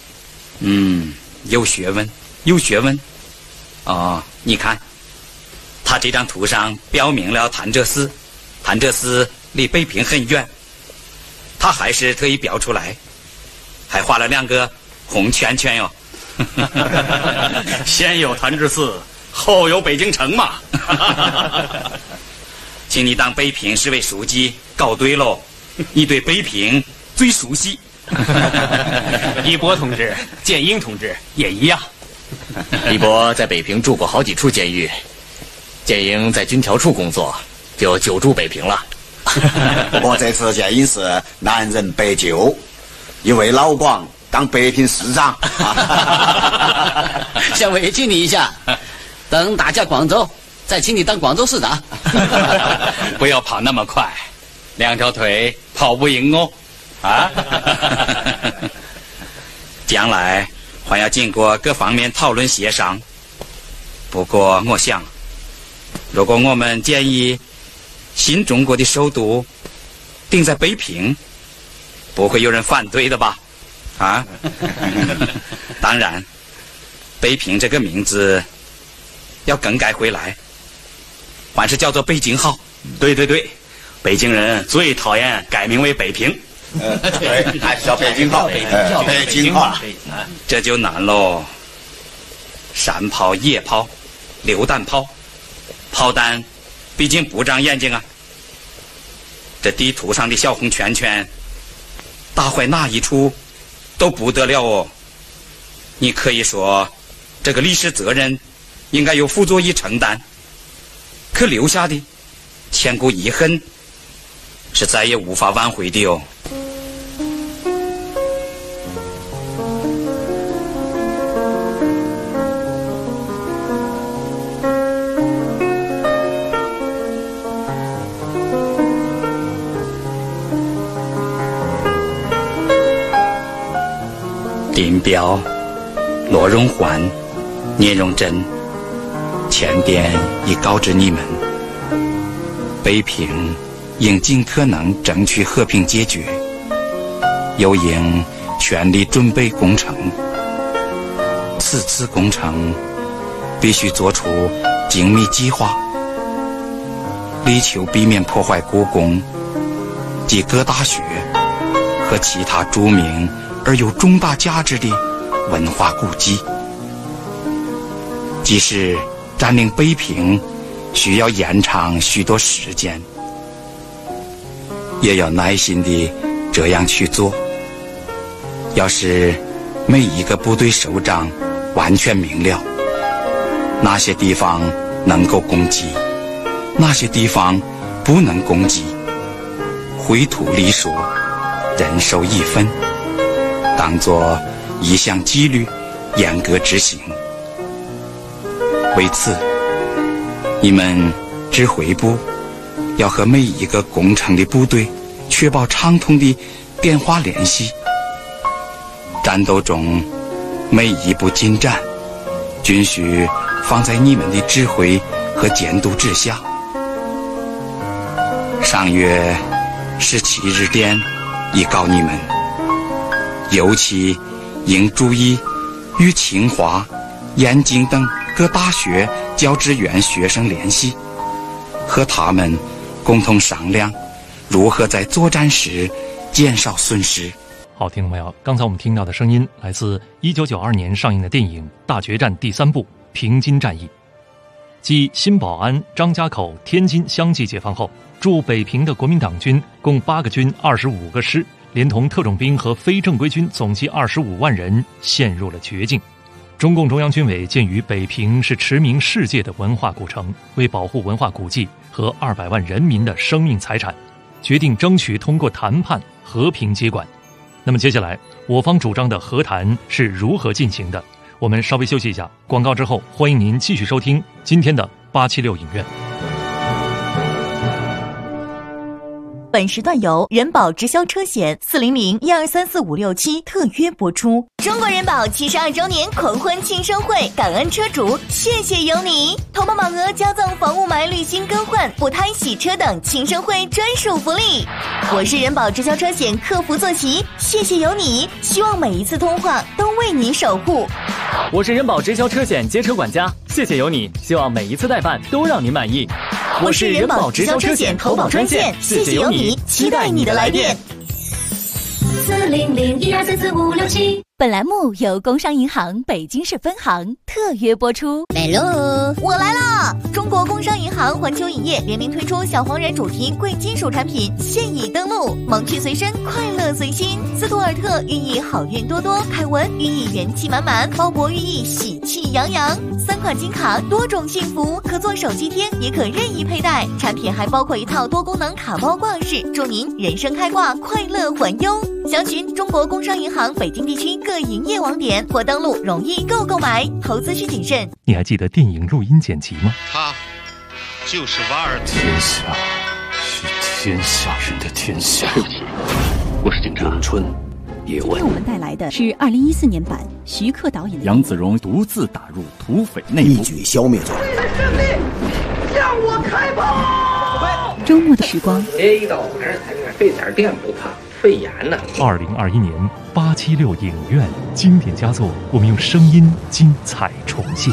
有学问，有学问。哦，你看，他这张图上标明了潭柘寺，潭柘寺离北平很远，他还是特意标出来，还画了2个红圈圈哟。 先有潭柘寺，后有北京城嘛。 请你当北平市委书记搞对喽，你对北平最熟悉。 一波同志、建英同志也一样。一波在北平住过好几处监狱，建英在军调处工作，就久住北平了。 不过这次建英是南人北救，一位老广当北平市长。 先委屈你一下，等打下广州，再请你当广州市长。 不要跑那么快，2条腿跑不赢哦。啊，将来还要经过各方面讨论协商。不过我想，如果我们建议新中国的首都定在北平，不会有人反对的吧？啊，当然，北平这个名字要更改回来，还是叫做北京好。 对对对，北京人最讨厌改名为北平。 对，还是叫北京好，北京好， 这就难喽。山炮、野炮、榴弹炮，炮弹毕竟不长眼睛啊。这地图上的小红圈圈，打坏哪一处都不得了哦。你可以说，这个历史责任应该由傅作义承担，可留下的千古遗恨是再也无法挽回的哦。林彪、罗荣桓、聂荣臻前边已告知你们，北平应尽可能争取和平解决，又应全力准备攻城。此次攻城必须做出精密计划，力求避免破坏国宫及各大学和其他著名而有重大价值的文化古迹。即使占领北平需要延长许多时间，也要耐心地这样去做。要使每一个部队首长完全明了哪些地方能够攻击，哪些地方不能攻击，绘图立说，人手一份，当作一项纪律，严格执行。为此，你们指挥部要和每一个攻城的部队确保畅通的电话联系。战斗中每一步进展均需放在你们的指挥和监督之下。上月17日电已告你们，尤其应注意与清华、燕京等各大学教职员学生联系，和他们共同商量如何在作战时减少损失。 好，听众朋友，刚才我们听到的声音来自1992年上映的电影《大决战》第3部《平津战役》。继新保安、张家口、天津相继解放后，驻北平的国民党军共8个军、25个师，连同特种兵和非正规军总计25万人陷入了绝境。中共中央军委鉴于北平是驰名世界的文化古城，为保护文化古迹和200万人民的生命财产，决定争取通过谈判和平接管。那么接下来我方主张的和谈是如何进行的？我们稍微休息一下，广告之后欢迎您继续收听今天的876影院。 本时段由人保直销车险400-1234567特约播出。中国人保72周年狂欢庆生会，感恩车主，谢谢有你！投保满额加赠防雾霾、滤芯更换、补胎、洗车等庆生会专属福利。我是人保直销车险客服坐席，谢谢有你！希望每一次通话都为您守护。 我是人保直销车险街车管家，谢谢有你！希望每一次代办都让您满意。 我是人保直销车险投保专线，谢谢有你，期待你的来电。 400-1234567。本栏目由工商银行北京市分行特约播出。 来喽，我来啦！中国工商银行环球影业联名推出小黄人主题贵金属产品现已登陆，萌趣随身，快乐随心。斯图尔特寓意好运多多，凯文寓意元气满满，鲍勃寓意喜气洋洋。3款金卡，多种幸福，可做手机贴，也可任意佩戴。产品还包括一套多功能卡包挂饰，祝您人生开挂，快乐环优。详询中国工商银行北京地区各营业网点或登录容易购买，投资需谨慎。 你还记得电影录音剪辑吗？ 他就是瓦尔特。 天下是天下人的天下。 我是警察。 咏春叶问。 今天我们带来的是2014年版徐克导演的。 杨子荣独自打入土匪内部， 一举消灭掉。 向我开炮！ 周末的时光。 一到晚上才看，这点电不怕。肺炎呢 ？2021年876影院经典佳作，我们用声音精彩重现。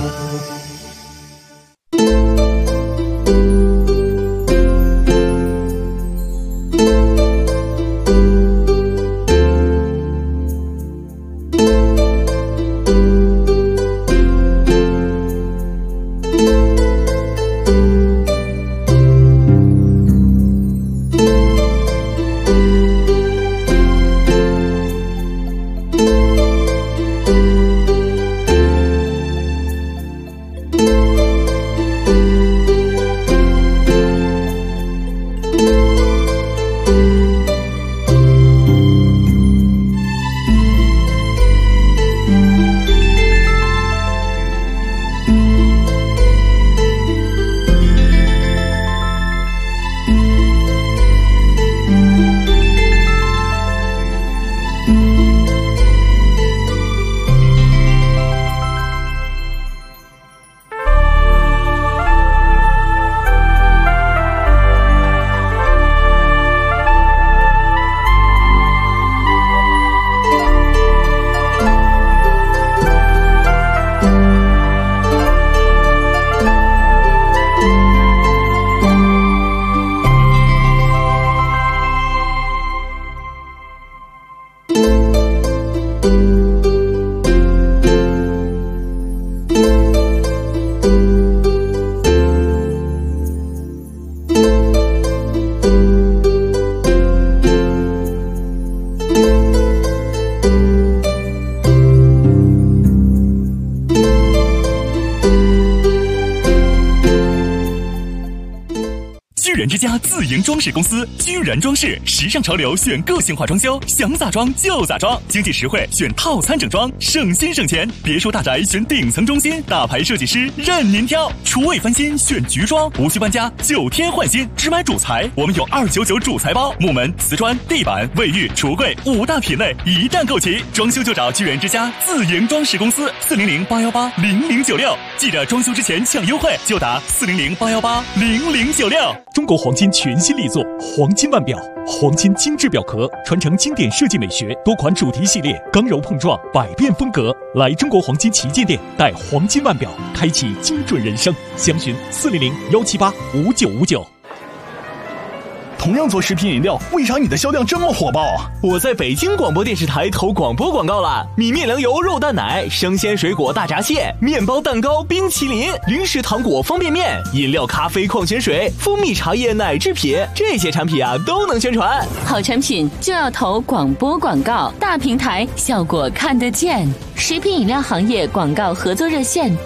居然之家自营装饰公司，居然装饰，时尚潮流选个性化装修，想咋装就咋装，经济实惠选套餐整装，省心省钱。别墅大宅选顶层中心，大牌设计师任您挑。厨卫翻新选菊装，无需搬家，9天换新，只买主材。我们有299主材包，木门、瓷砖、地板、卫浴、橱柜5大品类一站购齐。装修就找居然之家自营装饰公司，400-818-0096。记着装修之前抢优惠，就打400-818-0096。 中国黄金全新力作黄金腕表，黄金精致表壳，传承经典设计美学，多款主题系列，刚柔碰撞，百变风格。来中国黄金旗舰店，带黄金腕表，开启精准人生。详询400-178-5959。 同样做食品饮料，为啥你的销量这么火爆啊？ 我在北京广播电视台投广播广告了，米面粮油肉蛋奶、生鲜水果大闸蟹、面包蛋糕、冰淇淋、零食糖果方便面、饮料咖啡矿泉水、蜂蜜茶叶奶制品，这些产品啊都能宣传。 好产品就要投广播广告，大平台效果看得见。食品饮料行业广告合作热线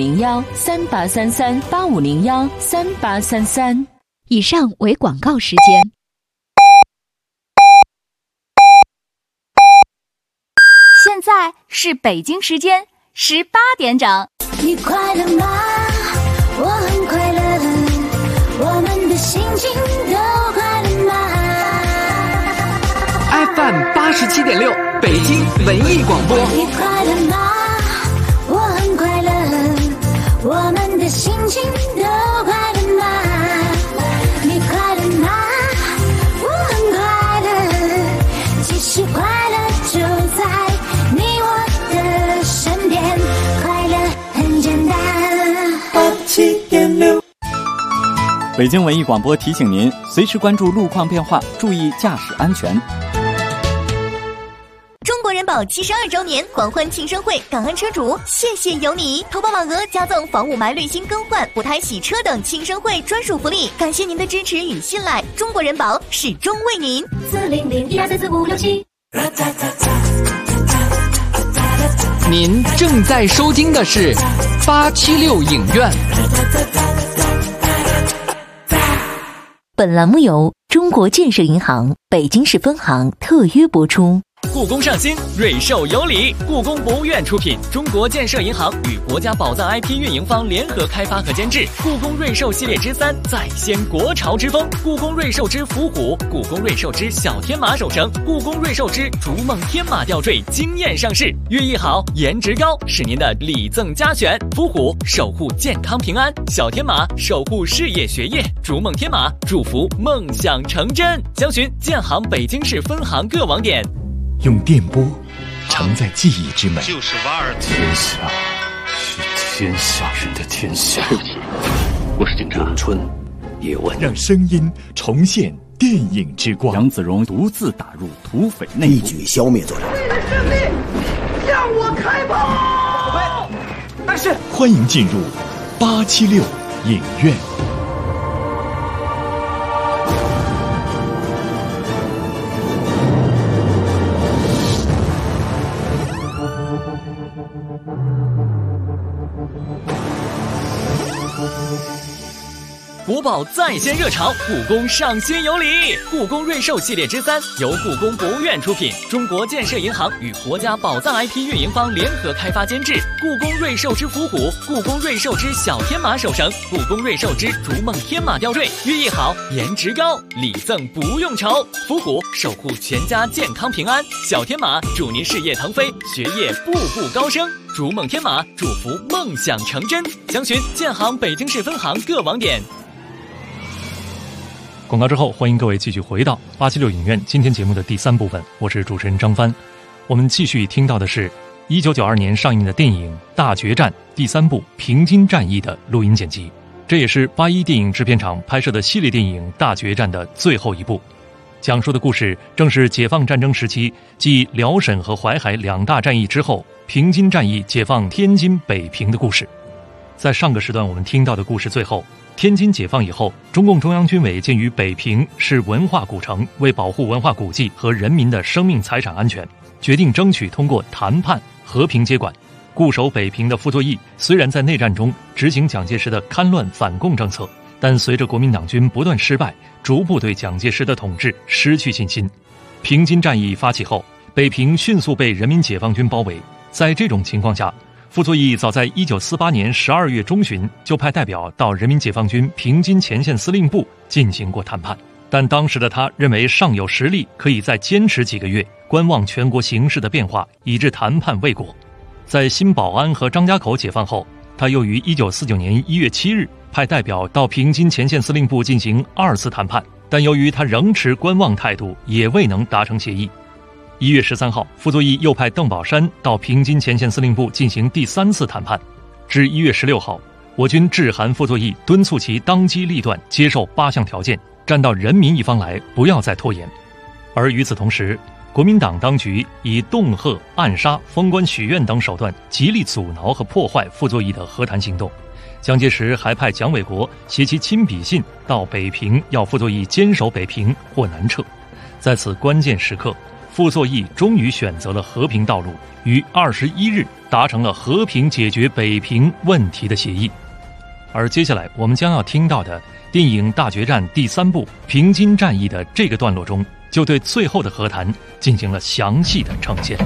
8501-3833-8501-3833。 以上为广告时间。 现在是北京时间18点整。 你快乐吗？我很快乐，我们的心情都快乐吗 ？FM 87.6，北京文艺广播。 你快乐吗？我很快乐，我们的心情都快乐吗？是快乐就在你我的身边，快乐很简单。87.6。 北京文艺广播提醒您，随时关注路况变化，注意驾驶安全。 中国人保72周年狂欢庆生会，感恩车主，谢谢有你！投保网额加赠防雾霾滤芯更换、补胎洗车等庆生会专属福利，感谢您的支持与信赖，中国人保始终为您。 400-1234567。 您正在收听的是876影院。 本栏目由中国建设银行北京市分行特约播出。 故宫上新，瑞兽有礼。故宫博物院出品，中国建设银行与国家宝藏 IP 运营方联合开发和监制。故宫瑞兽系列之3再掀国潮之风，故宫瑞兽之伏虎，故宫瑞兽之小天马手绳，故宫瑞兽之逐梦天马吊坠惊艳上市。寓意好，颜值高，是您的礼赠佳选。伏虎守护健康平安，小天马守护事业学业，逐梦天马祝福梦想成真。详询建行北京市分行各网点。 用电波承载记忆之美， 就是瓦尔特。 天下是天下人的天下。 我是警察。 咏春叶问， 让声音重现电影之光。 杨子荣独自打入土匪内部， 一举消灭作者。 为了胜利，向我开炮！ 但是，欢迎进入876影院。 国宝再掀热潮，故宫上新有礼。故宫瑞兽系列之3由故宫博物院出品，中国建设银行与国家宝藏 IP 运营方联合开发监制。故宫瑞兽之伏虎，故宫瑞兽之小天马手绳，故宫瑞兽之逐梦天马吊坠，寓意好，颜值高，礼赠不用愁。伏虎守护全家健康平安，小天马祝您事业腾飞，学业步步高升。逐梦天马祝福梦想成真。详询建行北京市分行各网点。 广告之后，欢迎各位继续回到876影院今天节目的第3部分，我是主持人张帆。我们继续听到的是1992年上映的电影《大决战》第3部平津战役的录音剪辑，这也是81电影制片厂拍摄的系列电影《大决战》的最后一部。讲述的故事正是解放战争时期，继辽沈和淮海2大战役之后，平津战役解放天津、北平的故事。在上个时段我们听到的故事最后，天津解放以后，中共中央军委鉴于北平是文化古城，为保护文化古迹和人民的生命财产安全，决定争取通过谈判和平接管。固守北平的傅作义虽然在内战中执行蒋介石的戡乱反共政策， 但随着国民党军不断失败，逐步对蒋介石的统治失去信心。平津战役发起后，北平迅速被人民解放军包围。在这种情况下，傅作义早在1948年12月中旬就派代表到人民解放军平津前线司令部进行过谈判，但当时的他认为尚有实力可以再坚持几个月，观望全国形势的变化，以致谈判未果。在新保安和张家口解放后，他又于1949年1月7日派代表到平津前线司令部进行2次谈判，但由于他仍持观望态度，也未能达成协议。1月13号，傅作义又派邓宝山到平津前线司令部进行第3次谈判。至1月16号，我军致函傅作义，敦促其当机立断接受8项条件，站到人民一方来，不要再拖延。而与此同时，国民党当局以恫吓、暗杀、封关许愿等手段，极力阻挠和破坏傅作义的和谈行动。蒋介石还派蒋纬国携其亲笔信到北平，要傅作义坚守北平或南撤。在此关键时刻，傅作义终于选择了和平道路，于21日达成了和平解决北平问题的协议。而接下来我们将要听到的电影《大决战》第3部平津战役的这个段落中，就对最后的和谈进行了详细的呈现。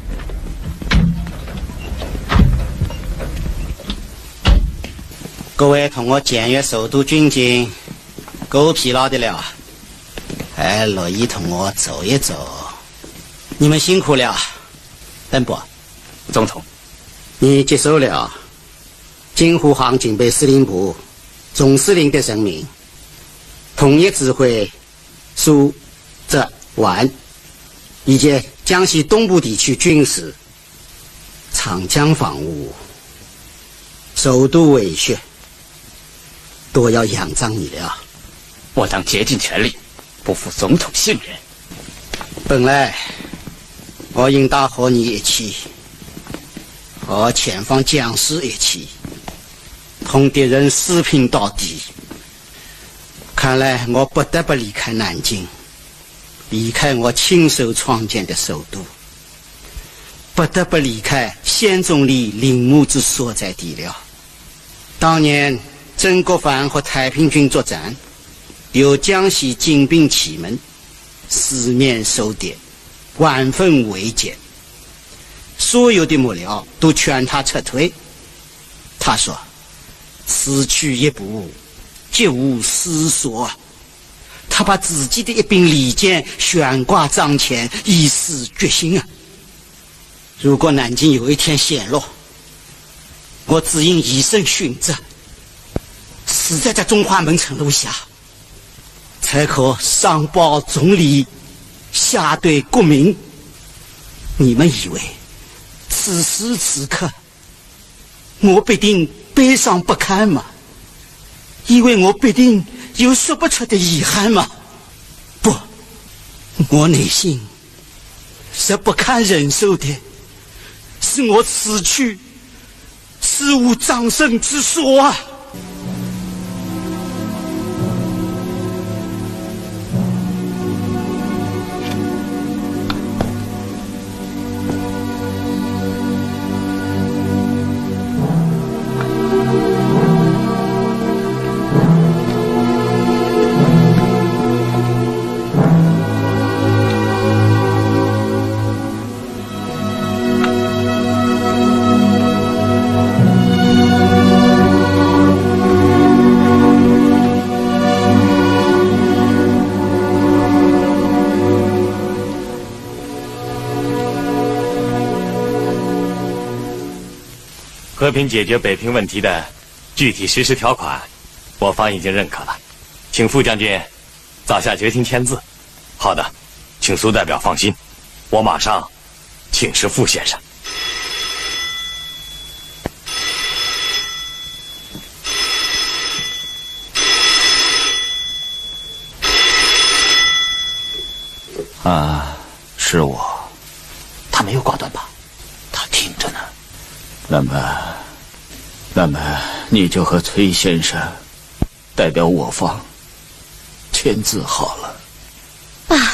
各位同我检阅首都军警，够疲劳的了，还乐意同我走一走。你们辛苦了。邓伯， 总统， 你接受了京沪杭警备司令部总司令的任命，统一指挥苏浙皖以及江西东部地区军事，长江防务，首都维学，都要仰仗你了。 我当竭尽全力，不负总统信任。 本来我应当和你一起，和前方将士一起，同敌人死拼到底。看来我不得不离开南京，离开我亲手创建的首都，不得不离开县总理陵墓之所在地了。当年曾国藩和太平军作战，由江西精兵启门，四面受敌，万分危急，所有的幕僚都劝他撤退。他说：“此去一步，绝无思索。”他把自己的一柄利剑悬挂帐前，以示决心啊！如果南京有一天陷落，我只应以身殉职，死在这中华门城楼下，才可上报总理，下对国民。你们以为此时此刻我必定悲伤不堪吗？以为我必定有说不出的遗憾吗？不，我内心是不堪忍受的，是我此去是无葬身之所啊！ 和平解决北平问题的具体实施条款，我方已经认可了，请傅将军早下决心签字。好的，请苏代表放心，我马上请示傅先生。 啊，是我。 他没有挂断吧？他听着呢。 那么你就和崔先生代表我方签字好了。 爸。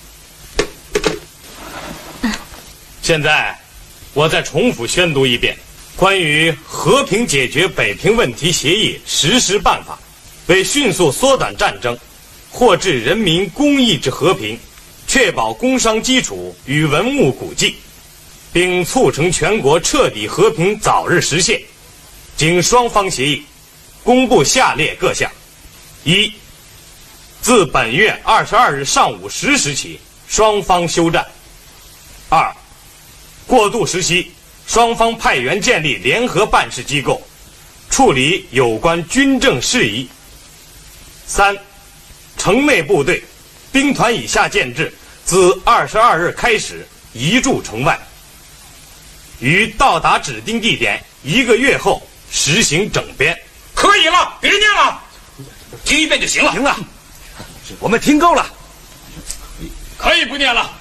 现在我再重复宣读一遍关于和平解决北平问题协议实施办法为迅速缩短战争，获致人民公益之和平，确保工商基础与文物古迹，并促成全国彻底和平早日实现，经双方协议，公布下列各项：一、自本月22日上午10时起，双方休战；二、过渡时期，双方派员建立联合办事机构，处理有关军政事宜；三、城内部队兵团以下建制自22日开始移驻城外，于到达指定地点1个月后实行整编。 可以了，别念了，听一遍就行了。 行了，我们听够了， 可以不念了。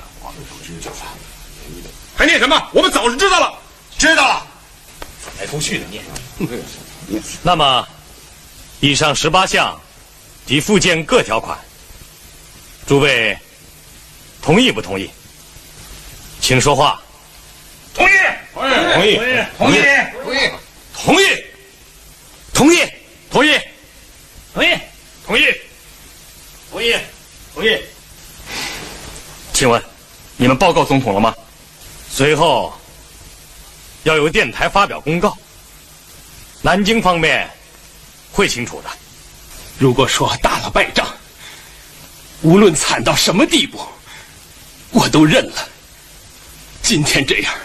还念什么？我们早就知道了。知道了， 翻来覆去的念。那么，以上18项及附件各条款，诸位同意不同意？请说话。 同意， 同意， 同意， 同意，同意，同意， 同意， 同意，同意，同意。请问，你们报告总统了吗？随后要由电台发表公告，南京方面会清楚的。 如果说打了败仗，无论惨到什么地步，我都认了。今天这样，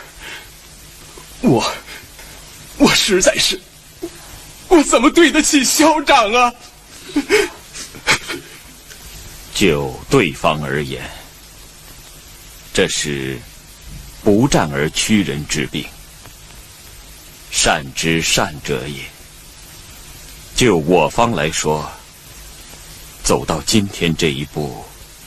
我实在是，我怎么对得起校长啊？ 就对方而言，这是不战而屈人之兵，善之善者也。就我方来说，走到今天这一步，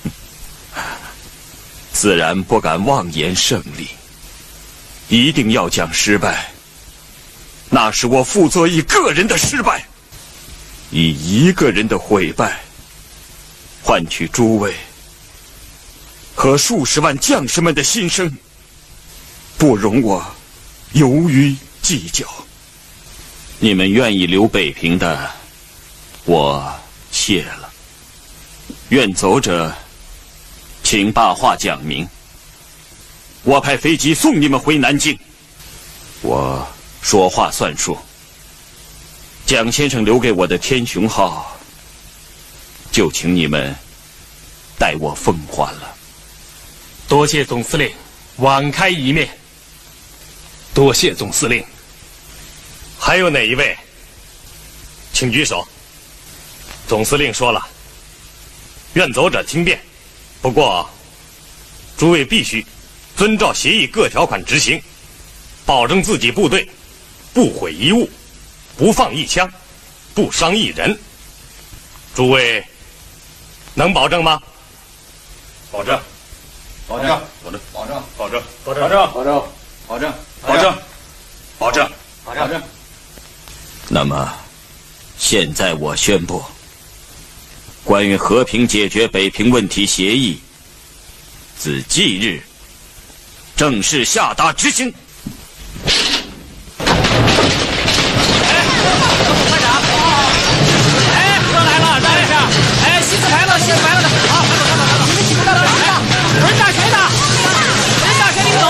自然不敢妄言胜利，一定要讲失败。那是我傅作义个人的失败，以一个人的毁败，换取诸位和数十万将士们的心声，不容我犹豫计较。你们愿意留北平的，我谢了；愿走者，请把话讲明。我派飞机送你们回南京，我说话算数。蒋先生留给我的天雄号，就请你们代我奉还了。 多谢总司令网开一面。 多谢总司令。 还有哪一位？请举手。总司令说了，愿走者听辩。不过，诸位必须遵照协议各条款执行，保证自己部队不毁一物，不放一枪，不伤一人。诸位能保证吗？ 保证，保证，保证，保证，保证，保证，保证，保证，保证，保证，保证。 那么，现在我宣布，关于和平解决北平问题协议，自即日正式下达执行。 新字牌了，新字牌了的，好，快走，有人打谁呢？有人打谁？你们走。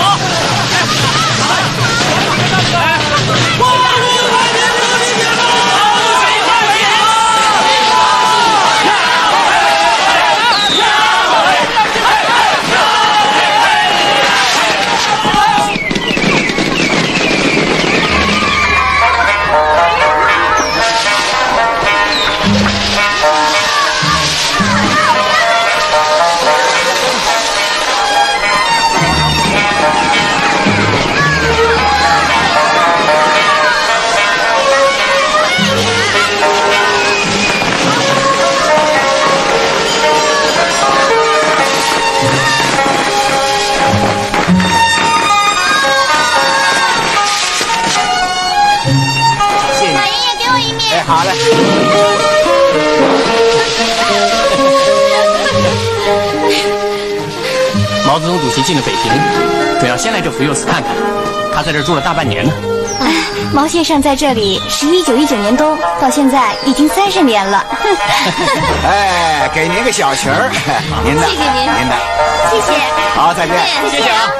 毛泽东主席进了北平，准要先来这福佑寺看看。他在这儿住了大半年呢。 毛先生在这里是1919年冬，到现在已经30年了。 哎，给您个小旗儿，您的， 谢谢您， 您的， 谢谢。 好，再见， 谢谢啊。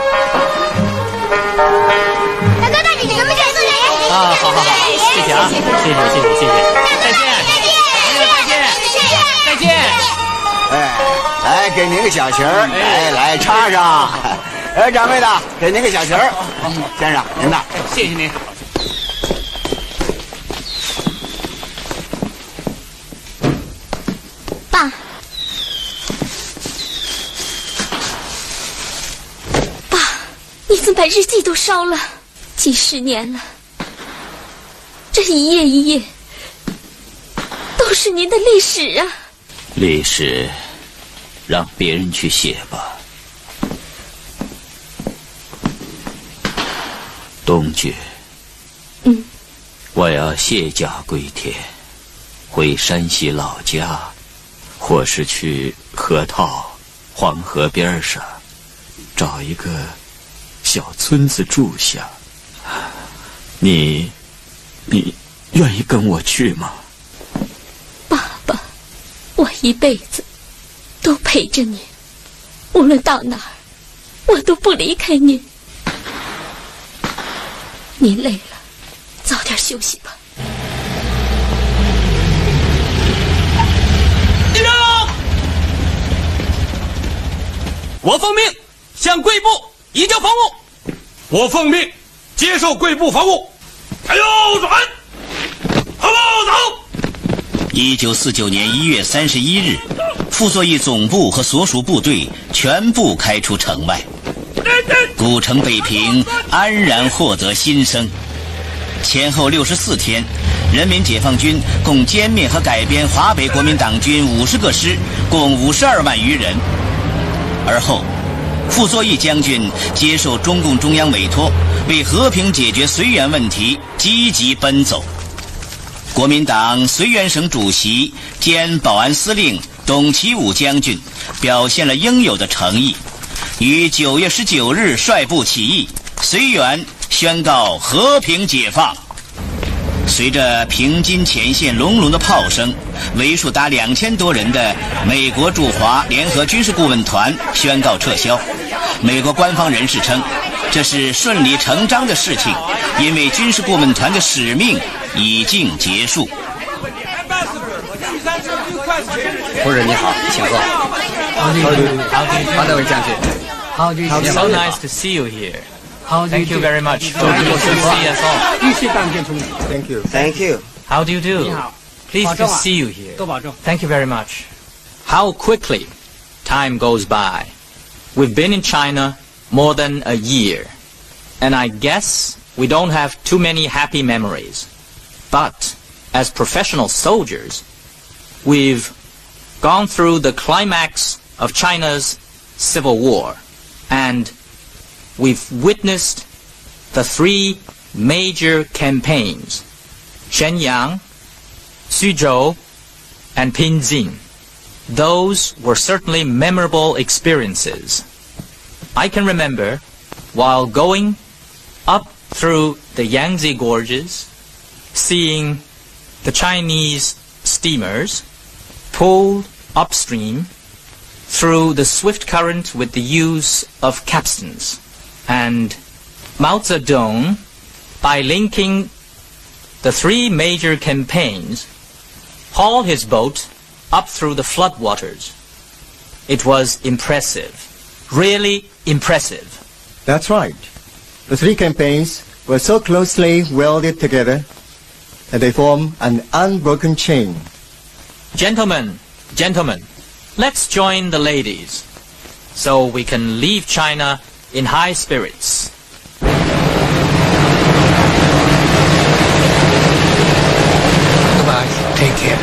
大哥大姐姐，咱们再坐来。 好，谢谢啊，谢谢。再见，再见。 哎，来给您个小旗儿，来插上。掌柜的，给您个小旗儿。先生，您的， 谢谢您。 爸，你怎么把日记都烧了？几十年了，这一页一页都是您的历史啊！ 历史，让别人去写吧。冬决，我要卸甲归田，回山西老家，或是去河套、黄河边上，找一个小村子住下。你愿意跟我去吗？ 爸爸，我一辈子都陪着您，无论到哪儿，我都不离开您。您累了，早点休息吧。 立正！我奉命向贵部移交防务。 我奉命接受贵部防务。还有转，好不走 ？1949年1月31日，傅作义总部和所属部队全部开出城外，古城北平安然获得新生。前后64天，人民解放军共歼灭和改编华北国民党军50个师，共52万余人。而后，傅作义将军接受中共中央委托，为和平解决绥远问题积极奔走。国民党绥远省主席兼保安司令董其武将军表现了应有的诚意，于9月19日率部起义，绥远宣告和平解放。随着平津前线隆隆的炮声，为数达2000多人的美国驻华联合军事顾问团宣告撤销。美国官方人士称，这是顺理成章的事情，因为军事顾问团的使命已经结束。 夫人你好，请坐。那位将军。 It's so nice to see you here. Thank you very much for coming to see us all. Thank you. Thank you. How do you do? Pleased to see you here. Thank you very much. How quickly time goes by. We've been in China more than a year, and I guess we don't have too many happy memories. But as professional soldiers, we've gone through the climax of China's civil war, and we've witnessed the 3 major campaigns, Shenyang, Suzhou, and Pinjin. Those were certainly memorable experiences. I can remember, while going up through the Yangtze Gorges, seeing the Chinese steamers pull upstream through the swift current with the use of capstans, and Mao Zedong, by linking the 3 major campaigns, hauled his boat up through the floodwaters. It was impressive, really impressive. That's right. The 3 campaigns were so closely welded together that they form an unbroken chain. Gentlemen, let's join the ladies, so we can leave China in high spirits. Goodbye. Take care.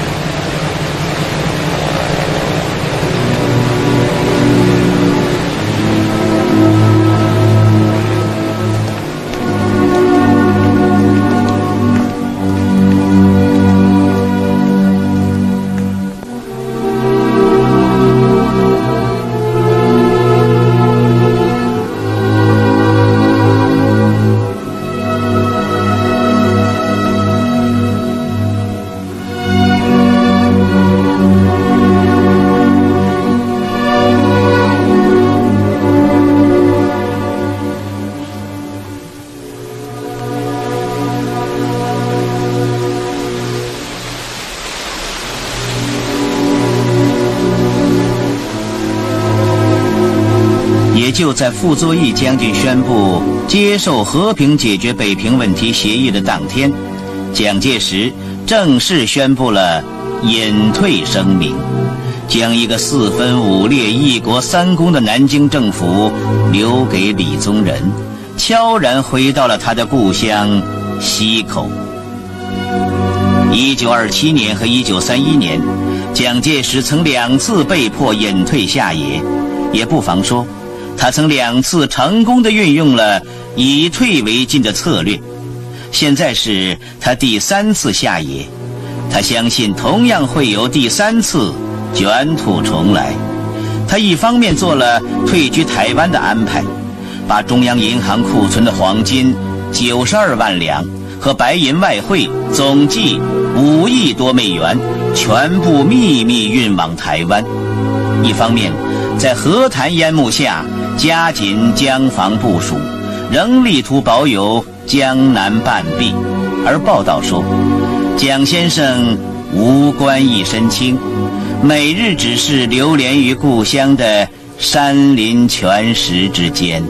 就在傅作义将军宣布接受和平解决北平问题协议的当天，蒋介石正式宣布了隐退声明，将一个四分五裂、一国三公的南京政府留给李宗仁，悄然回到了他的故乡溪口。1927年和1931年，蒋介石曾2次被迫隐退下野，也不妨说，他曾2次成功地运用了以退为进的策略。现在是他第3次下野，他相信同样会有第3次卷土重来。他一方面做了退居台湾的安排，把中央银行库存的黄金92万两和白银外汇总计5亿多美元全部秘密运往台湾，一方面在和谈烟幕下加紧江防部署，仍力图保有江南半壁。而报道说，蒋先生无官一身轻，每日只是流连于故乡的山林泉石之间。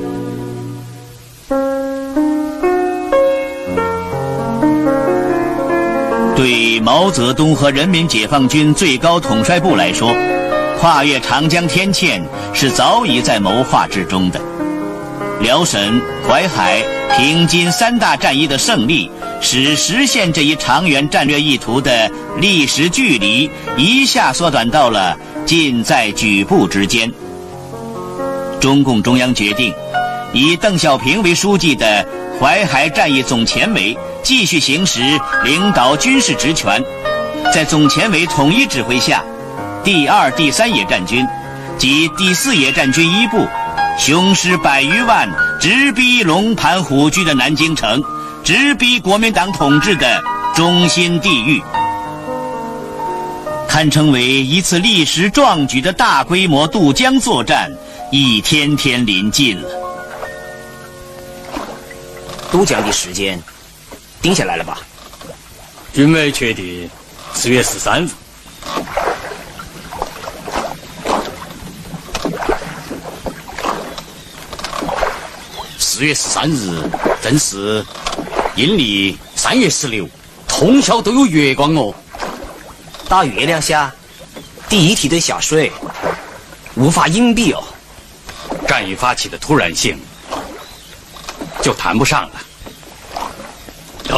对毛泽东和人民解放军最高统帅部来说，跨越长江天堑是早已在谋划之中的。辽沈、淮海、平津3大战役的胜利，使实现这一长远战略意图的历史距离一下缩短到了近在举步之间。中共中央决定，以邓小平为书记的淮海战役总前委继续行使领导军事职权，在总前委统一指挥下，第2、第3野战军及第4野战军一部，雄师100余万，直逼龙盘虎踞的南京城，直逼国民党统治的中心地域，堪称为一次历史壮举的大规模渡江作战，一天天临近了。 渡江的时间定下来了吧？ 军委确定4月13日。 4月13日正是阴历3月16，通宵都有月光哦。大月亮下，第一梯队下水，无法隐蔽哦。 战役发起的突然性，就谈不上了。要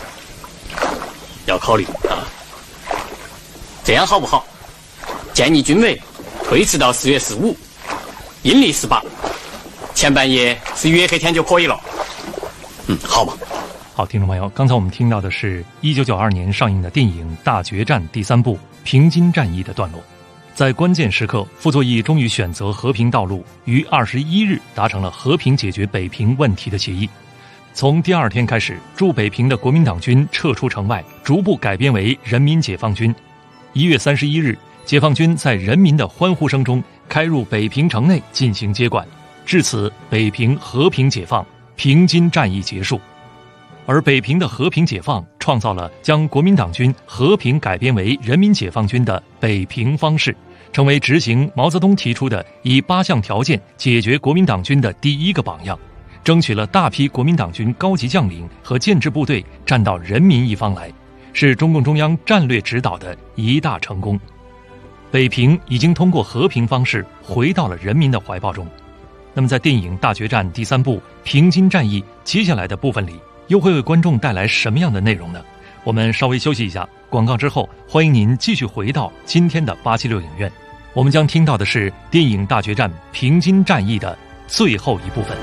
考虑啊！这样好不好？建议军委推迟到4月15，阴历18，前半夜是月黑天就可以了。好吧。 好，听众朋友，刚才我们听到的是1992年上映的电影《大决战》第3部平津战役的段落。在关键时刻，傅作义终于选择和平道路，于21日达成了和平解决北平问题的协议。从第2天开始，驻北平的国民党军撤出城外，逐步改编为人民解放军。1月31日，解放军在人民的欢呼声中开入北平城内进行接管，至此北平和平解放，平津战役结束。而北平的和平解放创造了将国民党军和平改编为人民解放军的北平方式，成为执行毛泽东提出的以8项条件解决国民党军的第一个榜样，争取了大批国民党军高级将领和建制部队站到人民一方来，是中共中央战略指导的一大成功。北平已经通过和平方式回到了人民的怀抱中。那么在电影《大决战》第3部平津战役接下来的部分里，又会为观众带来什么样的内容呢？我们稍微休息一下，广告之后欢迎您继续回到今天的876影院。我们将听到的是电影《大决战》平津战役的最后一部分。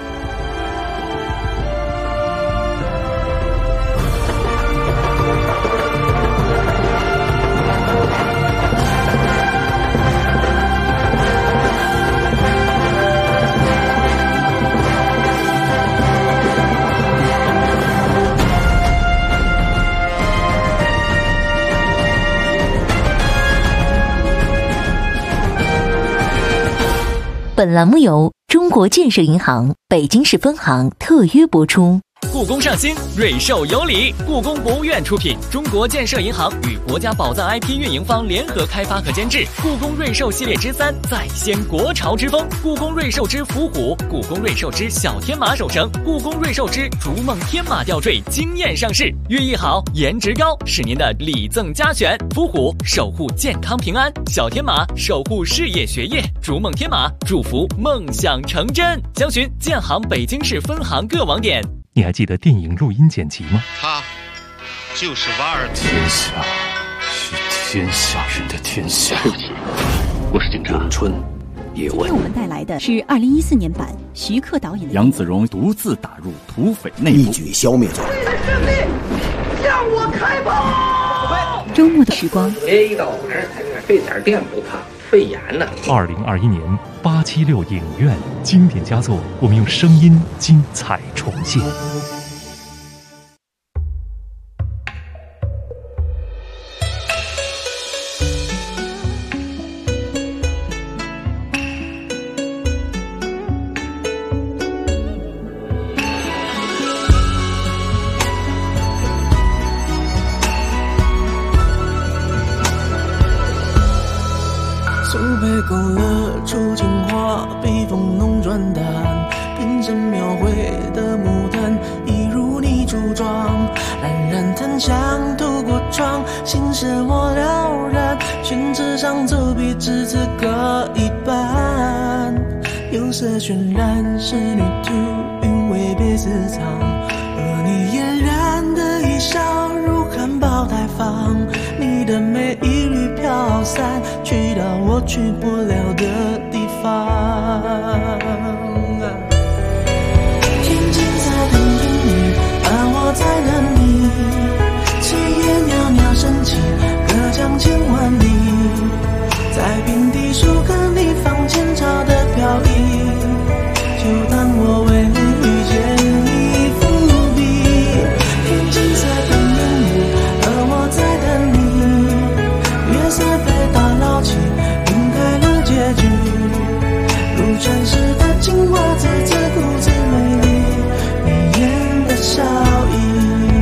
本栏目由中国建设银行北京市分行特约播出。 故宫上新，瑞兽有礼。故宫博物院出品，中国建设银行与国家宝藏 IP 运营方联合开发和监制。故宫瑞兽系列之3再掀国潮之风，故宫瑞兽之伏虎，故宫瑞兽之小天马手绳，故宫瑞兽之逐梦天马吊坠惊艳上市。寓意好，颜值高，是您的礼赠佳选。伏虎守护健康平安，小天马守护事业学业，逐梦天马祝福梦想成真。详询建行北京市分行各网点。 你还记得电影录音剪辑吗？ 他就是瓦尔。 天下是天下人的天下。 我是警察。咏春叶问。 今天我们带来的是2014年版徐克导演的。 杨子荣独自打入土匪内部， 一举消灭掉。 向我开炮！ 周末的时光。 一到晚上在这费点电不怕。肺炎呢 ？2021年876影院经典佳作，我们用声音精彩重现。 勾勒出情话，笔锋浓转淡，平生描绘的牡丹，一如你柱状，冉冉檀香透过窗，心事我了然，宣纸上走笔至此各一半，有色渲染仕女图，韵味被私藏，而你嫣然的一笑如含苞待放，你的美一缕飘散，去到我去不了的地方。天青色等烟雨，而我在等你，炊烟袅袅升起，隔江千万里，在平地树根里放前朝的飘逸，就当我为你遇见你伏笔。天青色等烟雨，而我在等你，月色被打捞起，晕开了结局，如传世的青花瓷，自顾自美丽，你眼的笑意。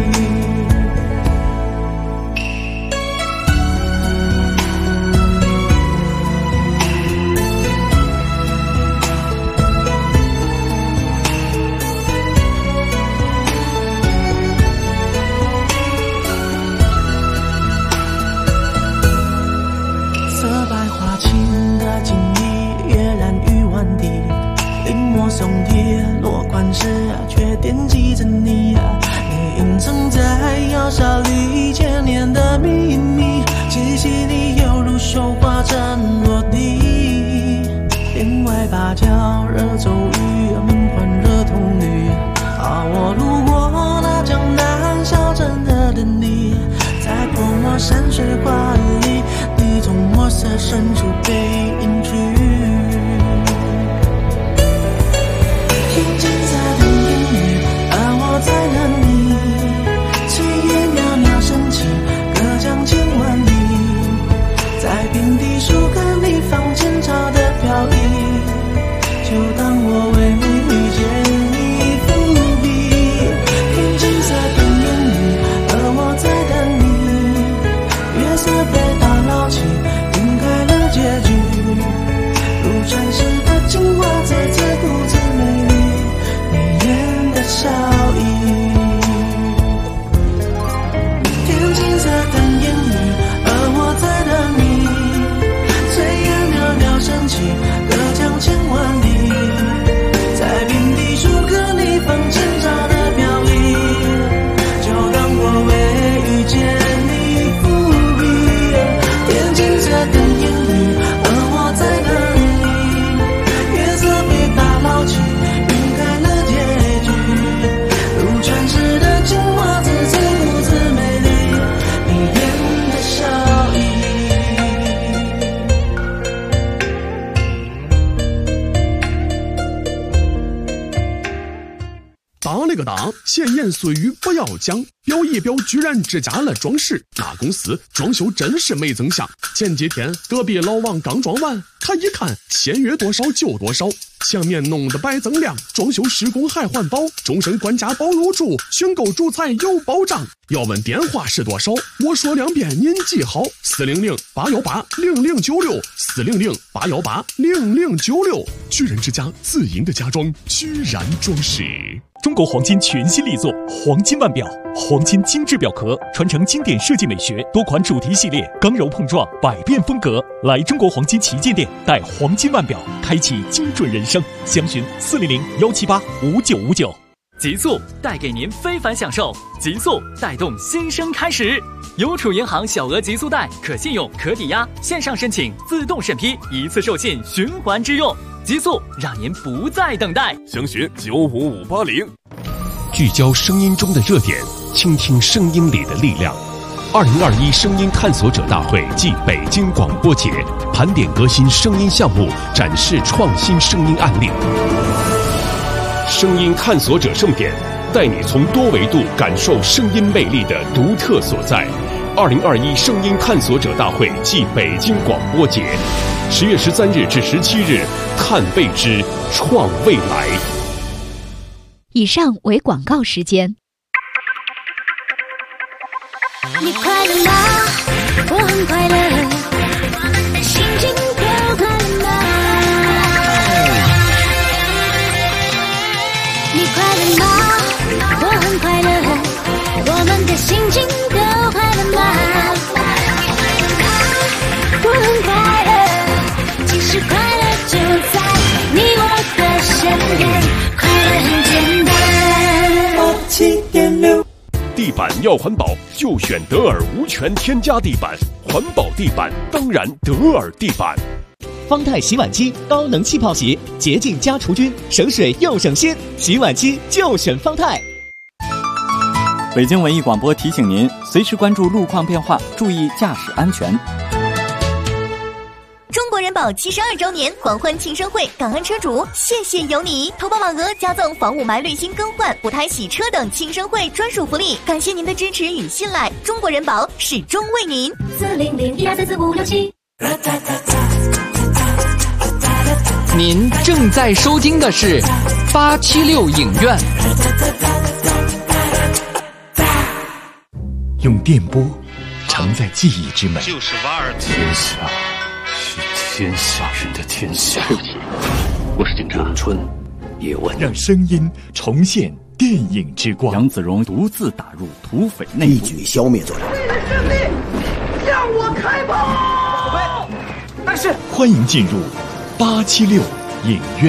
松铁落款时却惦记着你，你隐藏在窑烧里千年的秘密，气息里犹如绣花针落地，帘外芭蕉惹骤雨，门环惹铜绿，我路过那江南小镇的等你，在泼墨山水画里，你从墨色深处被隐去。天青色等烟雨，而我在等你，炊烟袅袅升起，隔江千万里，在平地树根里放前朝的飘逸，就当我为你遇见你伏笔。天青色等烟雨，而我在等你，月色被打捞起，晕开了结局， 了个大，闲言碎语不要讲，表一表居然只加了装饰，那公司装修真是没增下。前几天隔壁老王刚装完，他一看签约多少就多少，墙面弄得白锃亮，装修施工还环保，终身官家包入住，选购主材有保障。要问电话是多少，我说2遍您记好：400-818-0096，400-818-0096。居然之家自营的家装，居然装饰。 中国黄金全新力作黄金腕表，黄金精致表壳传承经典设计美学，多款主题系列刚柔碰撞，百变风格。来中国黄金旗舰店戴黄金腕表，开启精准人生。详询400-178-5959。 极速带给您非凡享受，极速带动新生开始。邮储银行小额极速贷，可信用、可抵押，线上申请自动审批，一次授信循环支用。极速让您不再等待。 详询95580。 聚焦声音中的热点，倾听声音里的力量。2021声音探索者大会暨北京广播节，盘点革新声音项目，展示创新声音案例。声音探索者盛典，带你从多维度感受声音魅力的独特所在。2021声音探索者大会暨北京广播节，10月13日至17日，探未知，创未来。 以上为广告时间。 你快乐吗？我很快乐，心情更快乐吗？你快乐吗？我很快乐，我们的心情都快乐吗？我很快乐，其实快乐就在你我的身边，快乐很简单。87.6 地板要环保，就选德尔无醛添加地板，环保地板当然德尔地板。 方太洗碗机高能气泡洗，洁净加除菌，省水又省心，洗碗机就选方太。 北京文艺广播提醒您，随时关注路况变化，注意驾驶安全。 中国人保72周年狂欢庆生会，感恩车主，谢谢有你！投保满额加赠房屋霾滤芯更换、补胎洗车等庆生会专属福利，感谢您的支持与信赖，中国人保始终为您。400-1234567。 您正在收听的是876影院。 用电波承载记忆之美， 就是瓦尔兹。 天下是天下人的天下。 对不起，我是警察。 咏春，叶问， 让声音重现电影之光。 杨子荣独自打入土匪内部， 一举消灭罪人。 为了胜利，向我开炮！ 但是，欢迎进入876影院。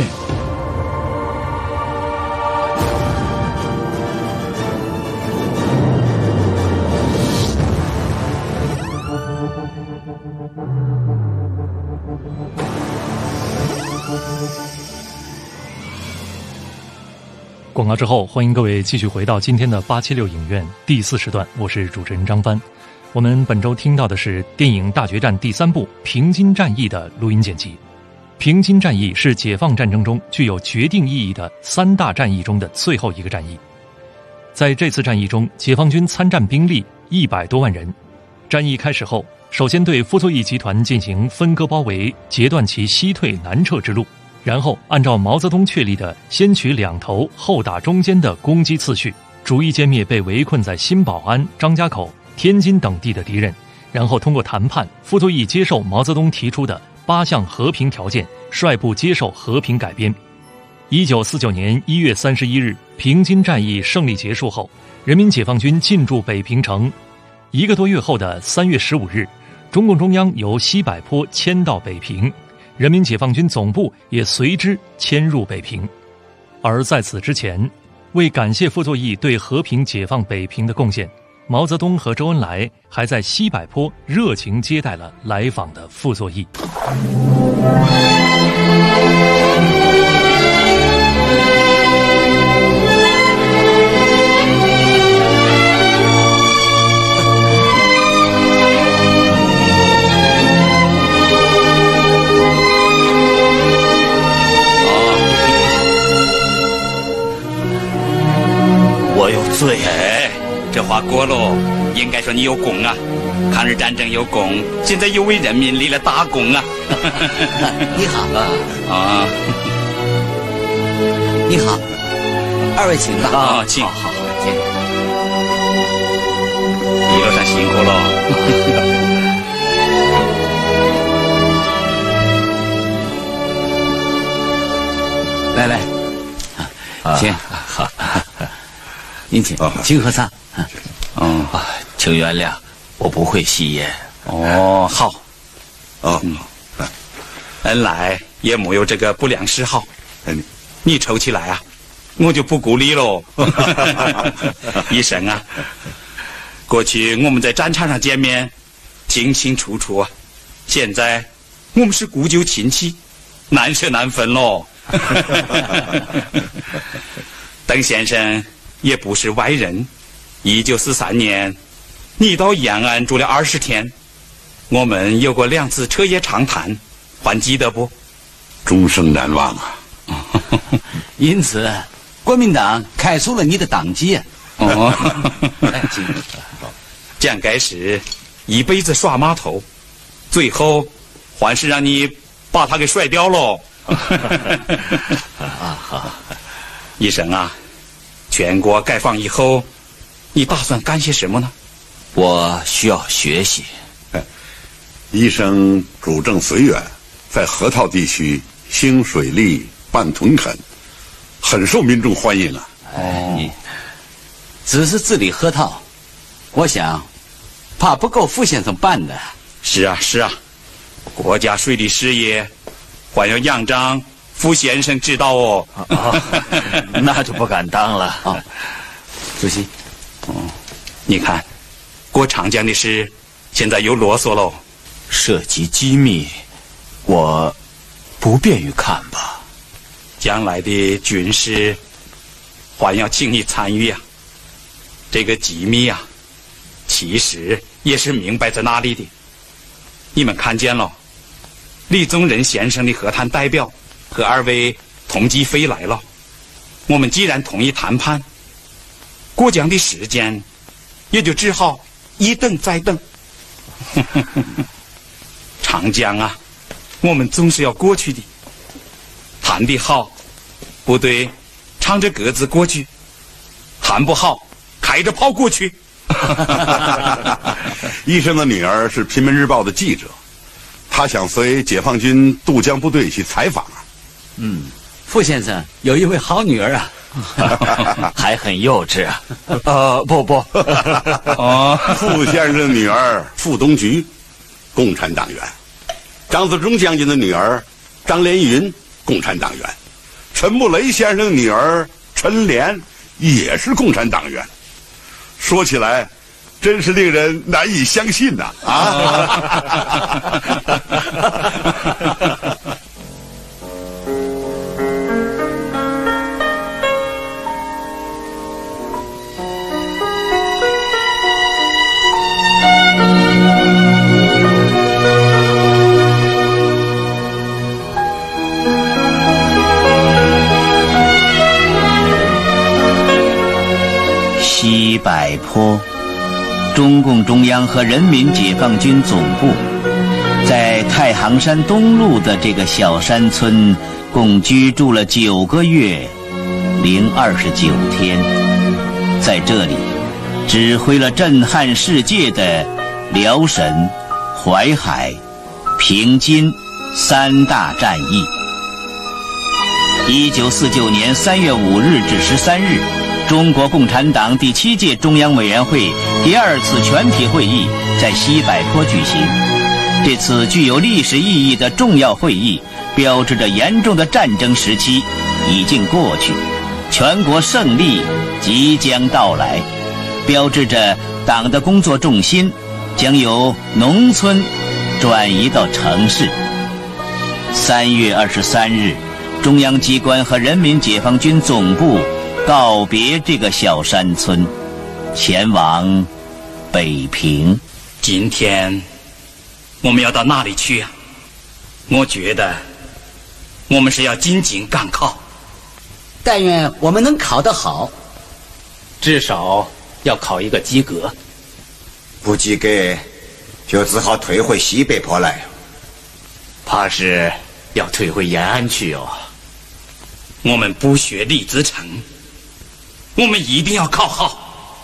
广告之后，欢迎各位继续回到今天的876影院第4时段，我是主持人张帆。我们本周听到的是电影《大决战》第3部《平津战役》的录音剪辑。平津战役是解放战争中具有决定意义的3大战役中的最后一个战役。在这次战役中，解放军参战兵力100多万人。战役开始后，首先对傅作义集团进行分割包围，截断其西退南撤之路，然后按照毛泽东确立的先取两头后打中间的攻击次序，逐一歼灭被围困在新保安、张家口、天津等地的敌人，然后通过谈判，傅作义接受毛泽东提出的8项和平条件，率部接受和平改编。1949年1月31日，平津战役胜利结束后，人民解放军进驻北平城。1个多月后的3月15日，中共中央由西柏坡迁到北平，人民解放军总部也随之迁入北平。而在此之前，为感谢傅作义对和平解放北平的贡献，毛泽东和周恩来还在西柏坡热情接待了来访的傅作义。 对，这话过喽，应该说你有功啊！抗日战争有功，现在又为人民立了大功啊！ 你好啊， 你好，二位请吧。 啊，请。好，一路上辛苦了。 来，请。好，您请，请喝茶。 请原谅，我不会吸烟。 哦，好。本来也没有这个不良嗜好，你抽起来啊，我就不顾你喽。医生啊，过去我们在战场上见面，清清楚楚啊，现在我们是故旧亲戚，难舍难分喽。邓先生也不是外人，1943年，你到延安住了20天，我们有过2次彻夜长谈，还记得不？ 终生难忘啊！ 因此，国民党开除了你的党籍。 蒋介石一辈子耍码头，最后还是让你把他给甩掉喽。医生啊，全国解放以后，你打算干些什么呢？ 我需要学习。 医生主政绥远，在河套地区兴水利、办屯垦，很受民众欢迎啊。 只是治理河套，我想怕不够傅先生办的。 是啊，国家水利事业还要仰仗傅先生指导哦。 那就不敢当了。 主席， 你看，过长江的事现在又啰嗦喽。 涉及机密，我不便于看吧。 将来的军事还要请你参与啊。这个机密啊，其实也是明摆在那里的。你们看见了，李宗仁先生的和谈代表和2位同济飞来了。我们既然同意谈判，过江的时间也就只好一等再等。长江啊，我们总是要过去的。谈得好，部队唱着歌子过去；谈不好，开着炮过去。 医生的女儿是《平民日报》的记者，他想随解放军渡江部队去采访啊。 傅先生有一位好女儿啊。 还很幼稚啊。不。 傅先生的女儿傅东菊，共产党员；张自忠将军的女儿张连云，共产党员；陈木雷先生的女儿陈莲也是共产党员。说起来，真是令人难以相信呐！ 西柏坡，中共中央和人民解放军总部在太行山东路的这个小山村，共居住了9个月零29天。在这里，指挥了震撼世界的辽沈、淮海、平津3大战役。1949年3月5日至13日。中国共产党第7届中央委员会第2次全体会议在西柏坡举行。这次具有历史意义的重要会议，标志着严重的战争时期已经过去，全国胜利即将到来，标志着党的工作重心将由农村转移到城市。3月23日，中央机关和人民解放军总部告别这个小山村，前往北平。 今天我们要到哪里去啊？我觉得我们是要进京赶考。 但愿我们能考得好。 至少要考一个及格。 不及格，就只好退回西北坡来。 怕是要退回延安去哦。我们不学立自成，我们一定要考好。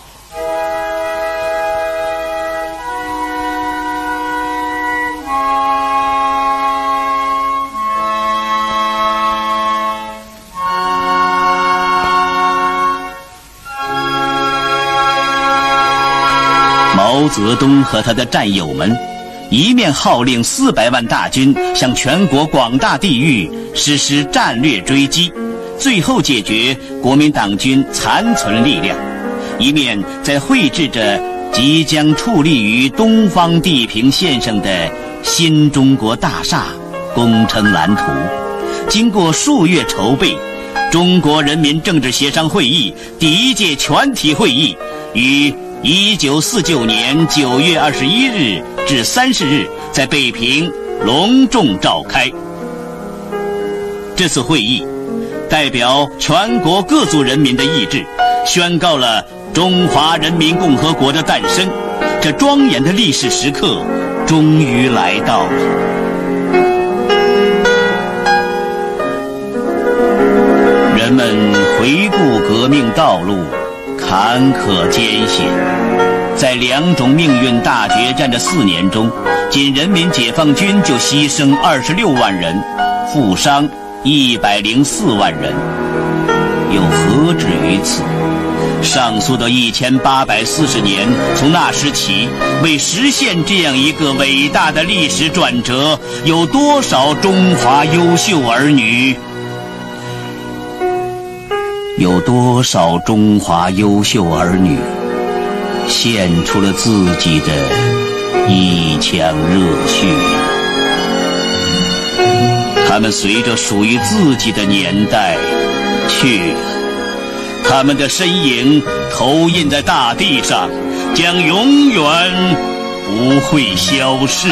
毛泽东和他的战友们一面号令400万大军向全国广大地域实施战略追击，最后解决国民党军残存力量，一面在绘制着即将矗立于东方地平线上的新中国大厦工程蓝图。经过数月筹备，中国人民政治协商会议第1届全体会议于1949年9月21日至30日在北平隆重召开。这次会议代表全国各族人民的意志，宣告了中华人民共和国的诞生。这庄严的历史时刻终于来到了。人们回顾革命道路坎坷艰险，在2种命运大决战的4年中，仅人民解放军就牺牲26万人，负伤104万人，又何止于此？上溯到1840年，从那时起，为实现这样一个伟大的历史转折，有多少中华优秀儿女？有多少中华优秀儿女献出了自己的一腔热血？他们随着属于自己的年代去了，他们的身影投印在大地上，将永远不会消逝。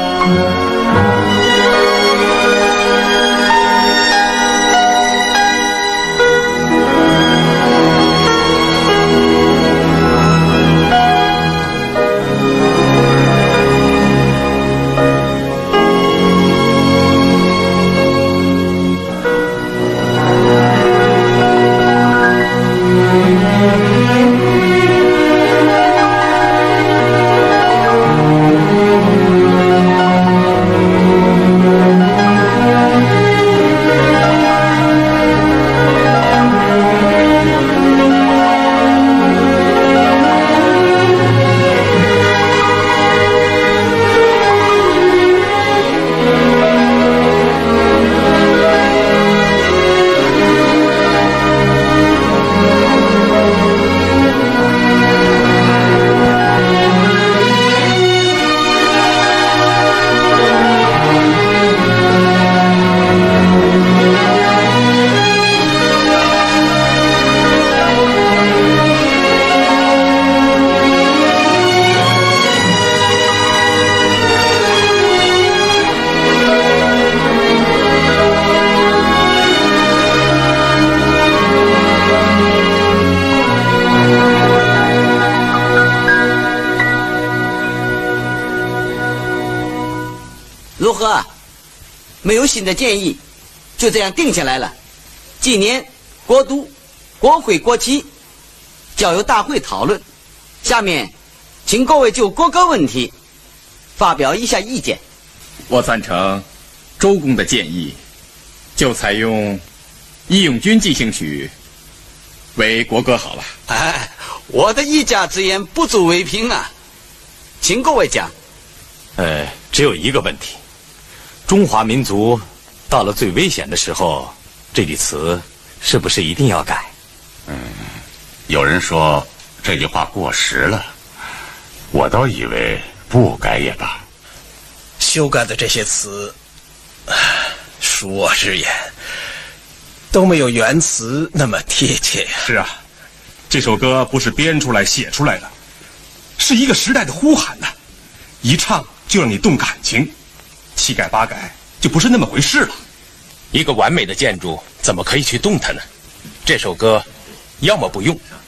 如何？没有新的建议，就这样定下来了。今年国都、国会、国旗交由大会讨论。下面，请各位就各个问题发表一下意见。 我赞成周公的建议，就采用《义勇军进行曲》为国歌好了。 哎，我的一家之言不足为凭啊，请各位讲。 只有一个问题。中华民族到了最危险的时候，这句词是不是一定要改？ 有人说这句话过时了，我倒以为不改也罢。 修改的这些词，恕我直言，都没有原词那么贴切呀。 是啊，这首歌不是编出来写出来的，是一个时代的呼喊呐，一唱就让你动感情。七改八改就不是那么回事了。 一个完美的建筑怎么可以去动它呢？这首歌要么不用，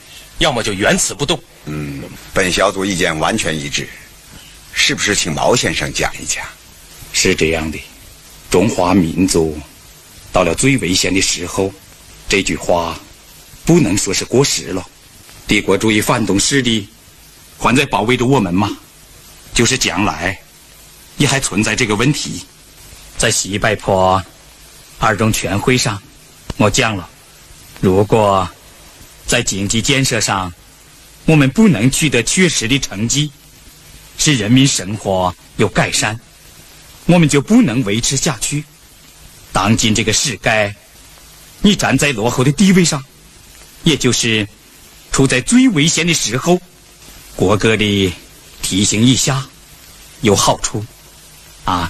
要么就原此不动。 本小组意见完全一致，是不是请毛先生讲一讲？ 是这样的，中华民族到了最危险的时候，这句话不能说是过时了。帝国主义反动势力还在包围着我们吗？就是将来也还存在这个问题。在西柏坡二中全会上，我讲了，如果在经济建设上我们不能取得确实的成绩，使人民生活有改善，我们就不能维持下去。当今这个时代，你站在落后的地位上，也就是处在最危险的时候，国歌里提醒一下有好处啊。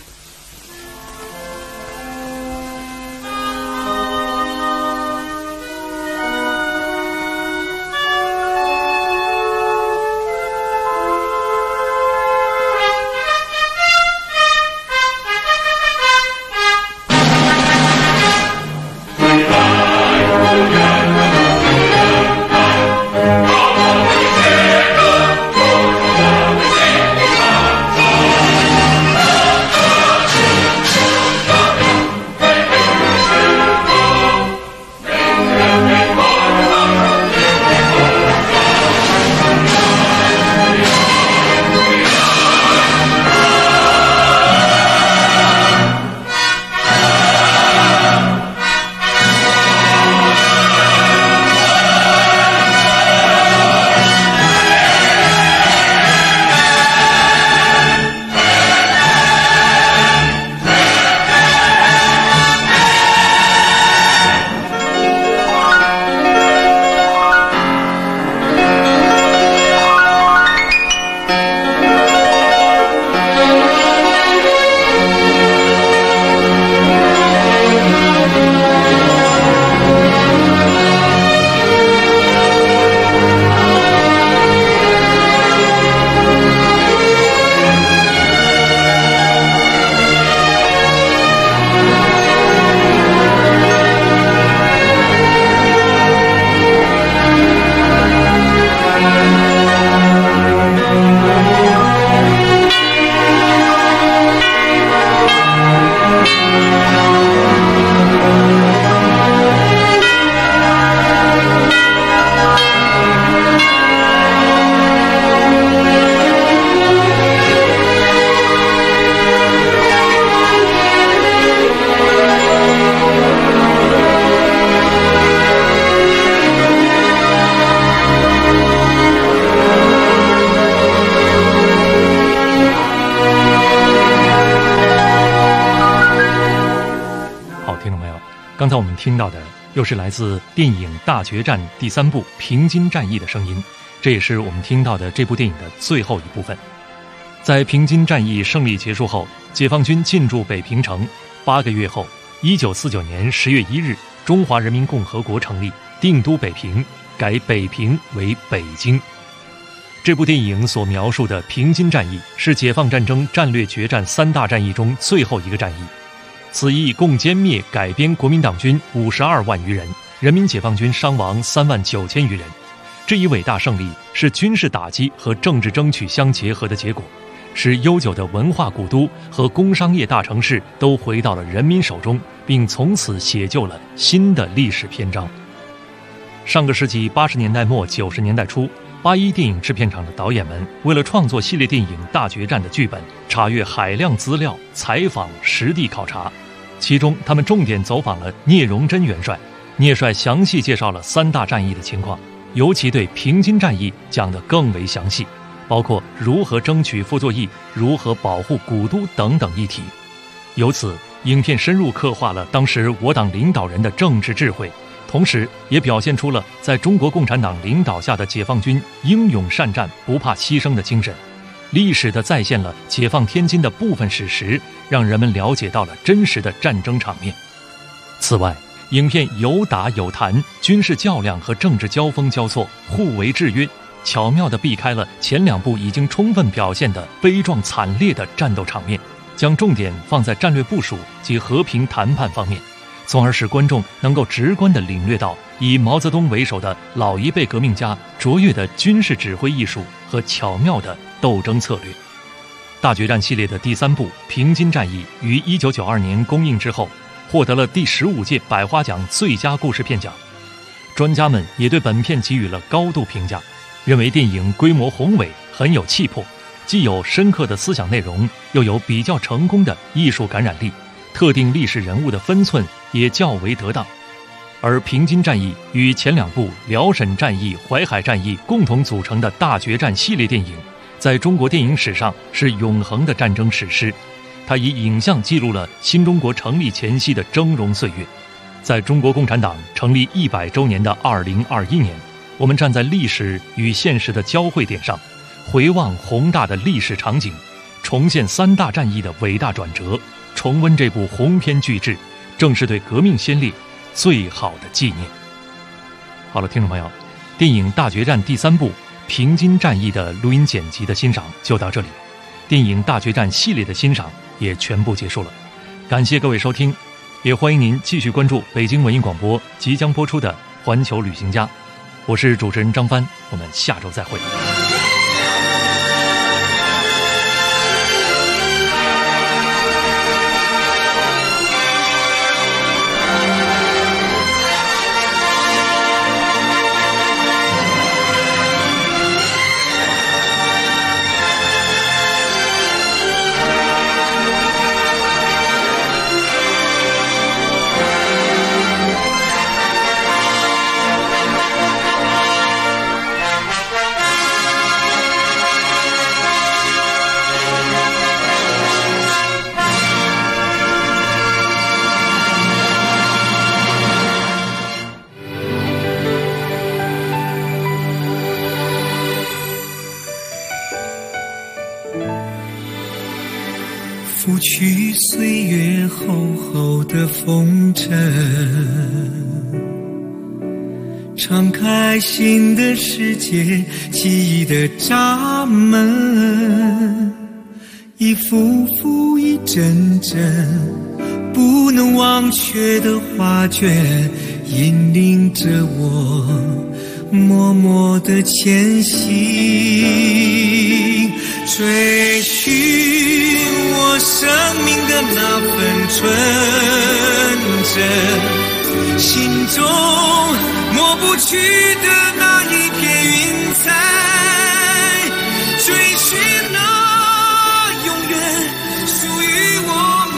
刚才我们听到的又是来自电影《大决战》第3部平津战役的声音，这也是我们听到的这部电影的最后一部分。在平津战役胜利结束后，解放军进驻北平城，8个月后，1949年10月1日，中华人民共和国成立，定都北平，改北平为北京。这部电影所描述的平津战役是解放战争战略决战3大战役中最后一个战役。此役共歼灭改编国民党军52万余人，人民解放军伤亡3万9千余人。这一伟大胜利是军事打击和政治争取相结合的结果，使悠久的文化古都和工商业大城市都回到了人民手中，并从此写就了新的历史篇章。上个世纪80年代末90年代初，81电影制片厂的导演们为了创作系列电影《大决战》的剧本，查阅海量资料、采访、实地考察。其中他们重点走访了聂荣臻元帅，聂帅详细介绍了3大战役的情况，尤其对平津战役讲得更为详细，包括如何争取傅作义、如何保护古都等等议题。由此，影片深入刻画了当时我党领导人的政治智慧，同时也表现出了在中国共产党领导下的解放军英勇善战、不怕牺牲的精神，历史地再现了解放天津的部分史实，让人们了解到了真实的战争场面。此外，影片有打有谈，军事较量和政治交锋交错，互为制约，巧妙地避开了前2部已经充分表现的悲壮惨烈的战斗场面，将重点放在战略部署及和平谈判方面， 从而使观众能够直观地领略到以毛泽东为首的老一辈革命家卓越的军事指挥艺术和巧妙的斗争策略。大决战系列的第3部《平津战役》于1992年公映之后，获得了第15届百花奖最佳故事片奖。专家们也对本片给予了高度评价，认为电影规模宏伟，很有气魄，既有深刻的思想内容，又有比较成功的艺术感染力，特定历史人物的分寸也较为得当。而平津战役与前2部辽沈战役、淮海战役共同组成的大决战系列电影，在中国电影史上是永恒的战争史诗。它以影像记录了新中国成立前夕的峥嵘岁月。在中国共产党成立100周年的2021年，我们站在历史与现实的交汇点上，回望宏大的历史场景，重现3大战役的伟大转折，重温这部鸿篇巨制，正是对革命先烈最好的纪念。好了，听众朋友，电影《大决战》第3部《平津战役》的录音剪辑的欣赏就到这里，电影《大决战》系列的欣赏也全部结束了。感谢各位收听，也欢迎您继续关注北京文艺广播即将播出的《环球旅行家》，我是主持人张帆，我们下周再会。 拂去岁月厚厚的风尘，敞开新的世界，记忆的闸门，一幅幅一帧帧不能忘却的画卷，引领着我默默地前行，追寻我生命的那份纯真，心中抹不去的那一片云彩，追寻那永远属于我们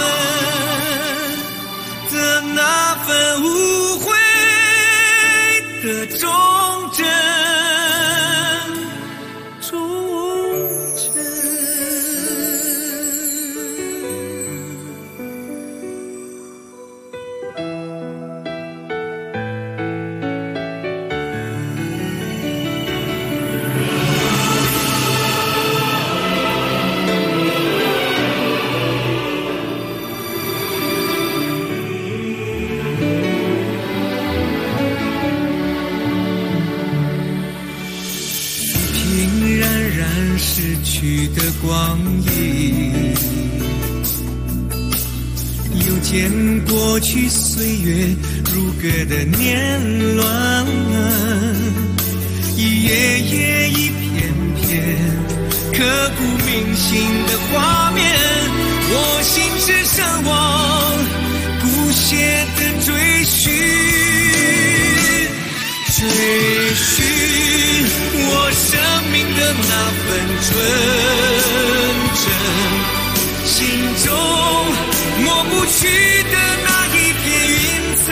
的那份无悔的忠贞。逝去的光阴，又见过去岁月如歌的年轮，一页页一片片刻骨铭心的画面，我心只向往不懈的追寻，追寻我生命的那份纯真，心中抹不去的那一片云彩，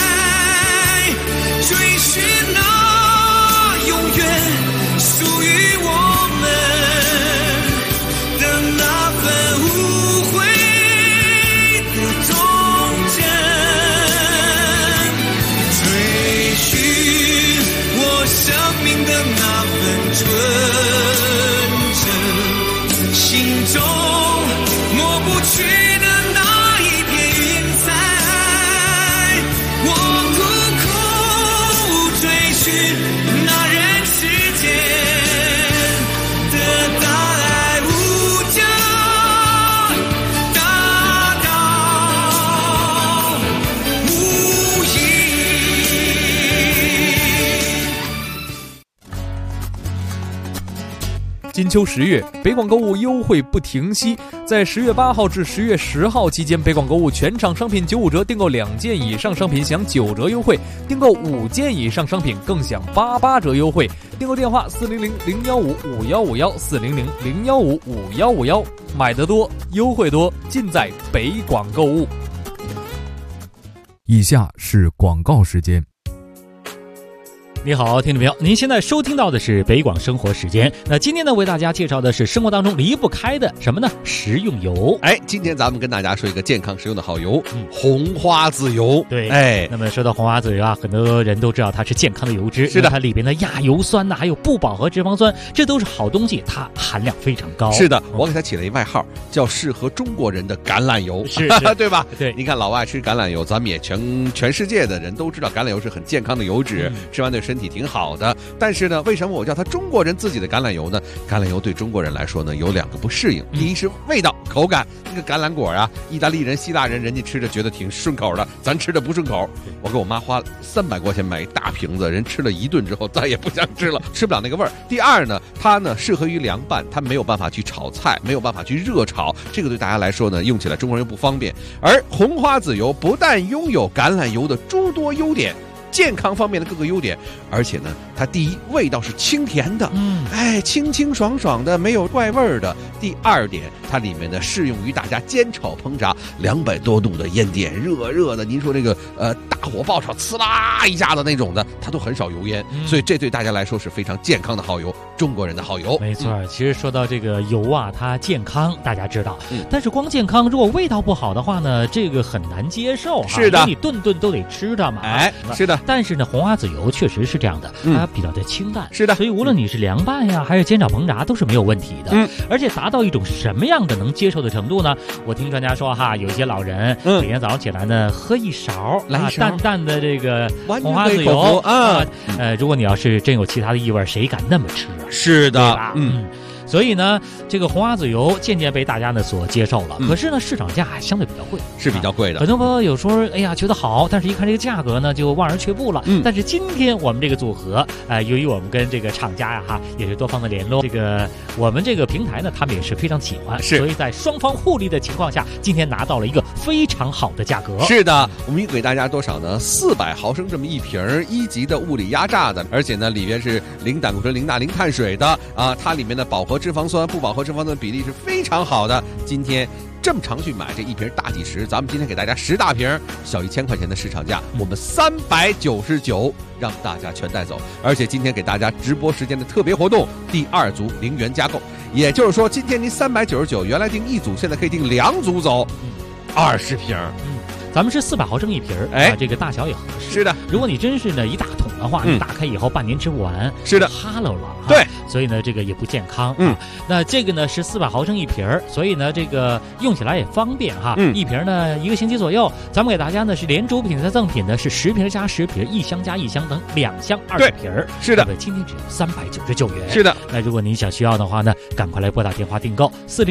追寻那永远属于我们的那份无悔的忠贞，追寻我生命的那份纯真，心中抹不去的那一片云彩，我苦苦追寻那人世间的大爱无疆大道，无金秋10月，北广购物优惠不停息，在10月8号至10月10号期间，北广购物全场商品95折，订购2件以上商品享9折优惠，订购5件以上商品更享88折优惠。订购电话400-015-5151，400-015-5151，买得多，优惠多，尽在北广购物。 以下是广告时间。 你好，听众朋友，您现在收听到的是北广生活时间。那今天呢，为大家介绍的是生活当中离不开的什么呢？食用油。 今天咱们跟大家说一个健康实用的好油，红花籽油。 对，那么说到红花籽油啊，很多人都知道它是健康的油脂。 是的， 它里边的亚油酸呢，还有不饱和脂肪酸，这都是好东西，它含量非常高。 是的，我给它起了一外号，叫适合中国人的橄榄油， 是对吧？ 对， 你看老外吃橄榄油，咱们也全世界的人都知道橄榄油是很健康的油脂，吃完对身体挺好的。但是呢，为什么我叫它中国人自己的橄榄油呢？橄榄油对中国人来说呢，有2个不适应。第一是味道、口感，那个橄榄果啊，意大利人、希腊人人家吃着觉得挺顺口的，咱吃的不顺口。我给我妈花300块钱买一大瓶子，人吃了1顿之后再也不想吃了，吃不了那个味儿。第二呢，它呢适合于凉拌，它没有办法去炒菜，没有办法去热炒，这个对大家来说呢，用起来中国人又不方便。而红花籽油不但拥有橄榄油的诸多优点，健康方面的各个优点，而且呢，它第一味道是清甜的，清清爽爽的，没有怪味的。第二点，它里面呢适用于大家煎炒烹炸200多度的烟点，热热的，您说这个大火爆炒，呲啦一下的那种的，它都很少油烟，所以这对大家来说是非常健康的好油，中国人的好油。 没错，其实说到这个油啊，它健康大家知道，但是光健康如果味道不好的话呢，这个很难接受哈。 是的， 因为你顿顿都得吃它嘛。 是的。 但是呢，红花籽油确实是这样的，它比较的清淡。 是的， 所以无论你是凉拌呀，还是煎炒烹炸，都是没有问题的。而且达到一种什么样的能接受的程度呢？我听专家说哈，有些老人每天早上起来呢，喝一勺淡淡的这个红花籽油如果你要是真有其他的异味，谁敢那么吃啊？ 是的， 所以呢，这个红花籽油渐渐被大家呢所接受了。可是呢，市场价相对比较贵， 是比较贵的。 很多朋友有时候觉得好，但是一看这个价格呢，就望而却步了。但是今天我们这个组合，由于我们跟这个厂家也是多方的联络，这个我们这个平台呢，他们也是非常喜欢，所以在双方互利的情况下，今天拿到了一个非常好的价格。 是的，我们给大家多少呢？400毫升这么一瓶1级的物理压榨的，而且呢里边是0胆固醇、0钠、0碳水的它里面的饱和脂肪酸、不饱和脂肪酸的比例是非常好的。今天这么常去买这一瓶大计时，咱们今天给大家10大瓶，小1000块钱的市场价，我们399让大家全带走。而且今天给大家直播时间的特别活动，第2组0元加购，也就是说今天您399，原来订1组，现在可以订2组走，20瓶。 咱们是400毫升一瓶这个大小也合适。 是的， 如果你真是呢一大桶的话，你打开以后半年吃不完， 是的， 哈喽了。 对， 所以呢这个也不健康。那这个呢是400毫升一瓶，所以呢这个用起来也方便哈。一瓶呢1个星期左右。咱们给大家呢是连主品再赠品的是10瓶加10瓶，1箱加1箱等2箱20瓶。 是的， 那么今天只有399元。 是的， 那如果您想需要的话呢，赶快来拨打电话订购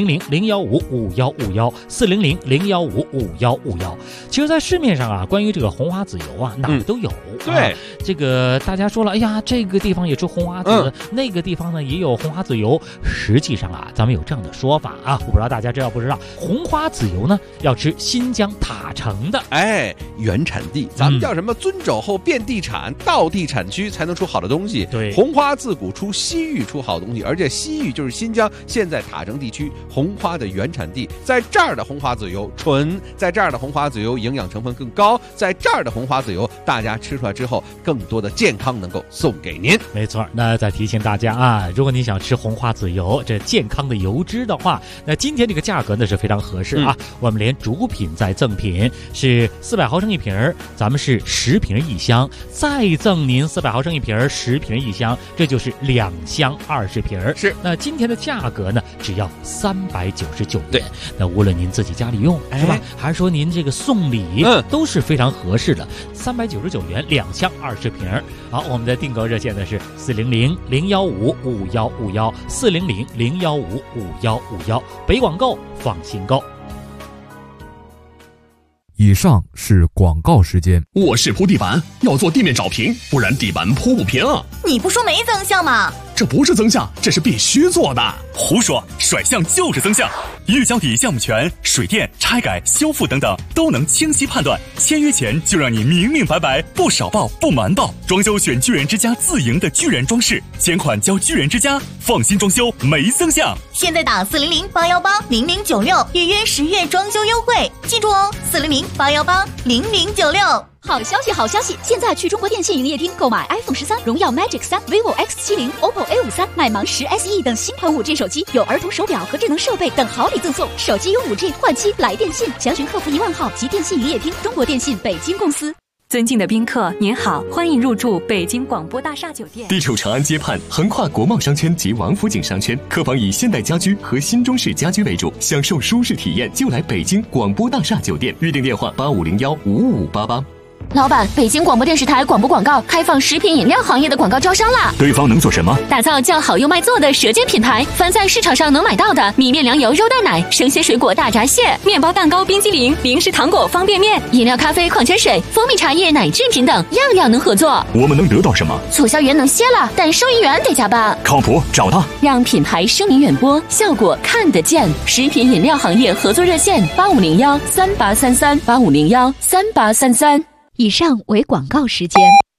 400-015-5151，400-015-5151。其实在市面上关于这个红花籽油哪儿都有。 对， 这个大家说了，这个地方也出红花籽，那个地方呢也有红花籽油。实际上咱们有这样的说法我不知道大家知道不知道，红花籽油呢要吃新疆塔城的原产地，咱们叫什么？遵守后遍地产，到地产区才能出好的东西。 对， 红花自古出西域出好东西，而且西域就是新疆现在塔城地区红花的原产地，在这儿的红花籽油纯，在这儿的红花籽油营养成分更高，在这儿的红花籽油大家吃出来之后更多的健康能够送给您。 没错，那再提醒大家如果你想吃红花籽油这健康的油脂的话，那今天这个价格呢是非常合适我们连主品再赠品是400毫升一瓶，咱们是10瓶1箱，再赠您400毫升一瓶，10瓶1箱，这就是2箱20瓶。 是， 那今天的价格呢只要399元。那无论您自己家里用是吧，还是说您这个送礼都是非常合适的。399元2箱20瓶。好，我们的订购热线呢是400-015-5151，400-015-5151，北广购放心购。 以上是广告时间。 我是铺地板，要做地面找平，不然地板铺不平。 你不说没增效吗？ 这不是增项，这是必须做的。胡说，甩项就是增项。一日交底项目权、水电、拆改、修复等等都能清晰判断，签约前就让你明明白白，不少报不瞒报。装修选巨人之家自营的巨人装饰，钱款交巨人之家，放心装修没增项。 现在打400-818-0096预约10月装修优惠，记住哦，400-818-0096。 好消息，好消息！现在去中国电信营业厅购买 iPhone 13、荣耀 Magic 3、vivo X70、OPPO A53、迈芒10 SE 等新款 5G 手机，有儿童手表和智能设备等好礼赠送。手机有 5G 换机来电信，详询客服1万号及电信营业厅中国电信北京公司。 尊敬的宾客，您好，欢迎入住北京广播大厦酒店。 地处长安街畔，横跨国贸商圈及王府井商圈，客房以现代家居和新中式家居为主，享受舒适体验就来北京广播大厦酒店。预订电话8501-55588。 老板，北京广播电视台广播广告开放食品饮料行业的广告招商啦！ 对方能做什么？ 打造叫好又卖座的舌尖品牌，凡在市场上能买到的米面粮油肉蛋奶、生鲜水果大闸蟹、面包蛋糕冰激凌、零食糖果方便面、饮料咖啡矿泉水、蜂蜜茶叶奶制品等，样样能合作。 我们能得到什么？ 促销员能歇了，但收银员得加班。 靠谱，找他， 让品牌声名远播，效果看得见。食品饮料行业合作热线8501-3833，8501-3833。以上为广告时间。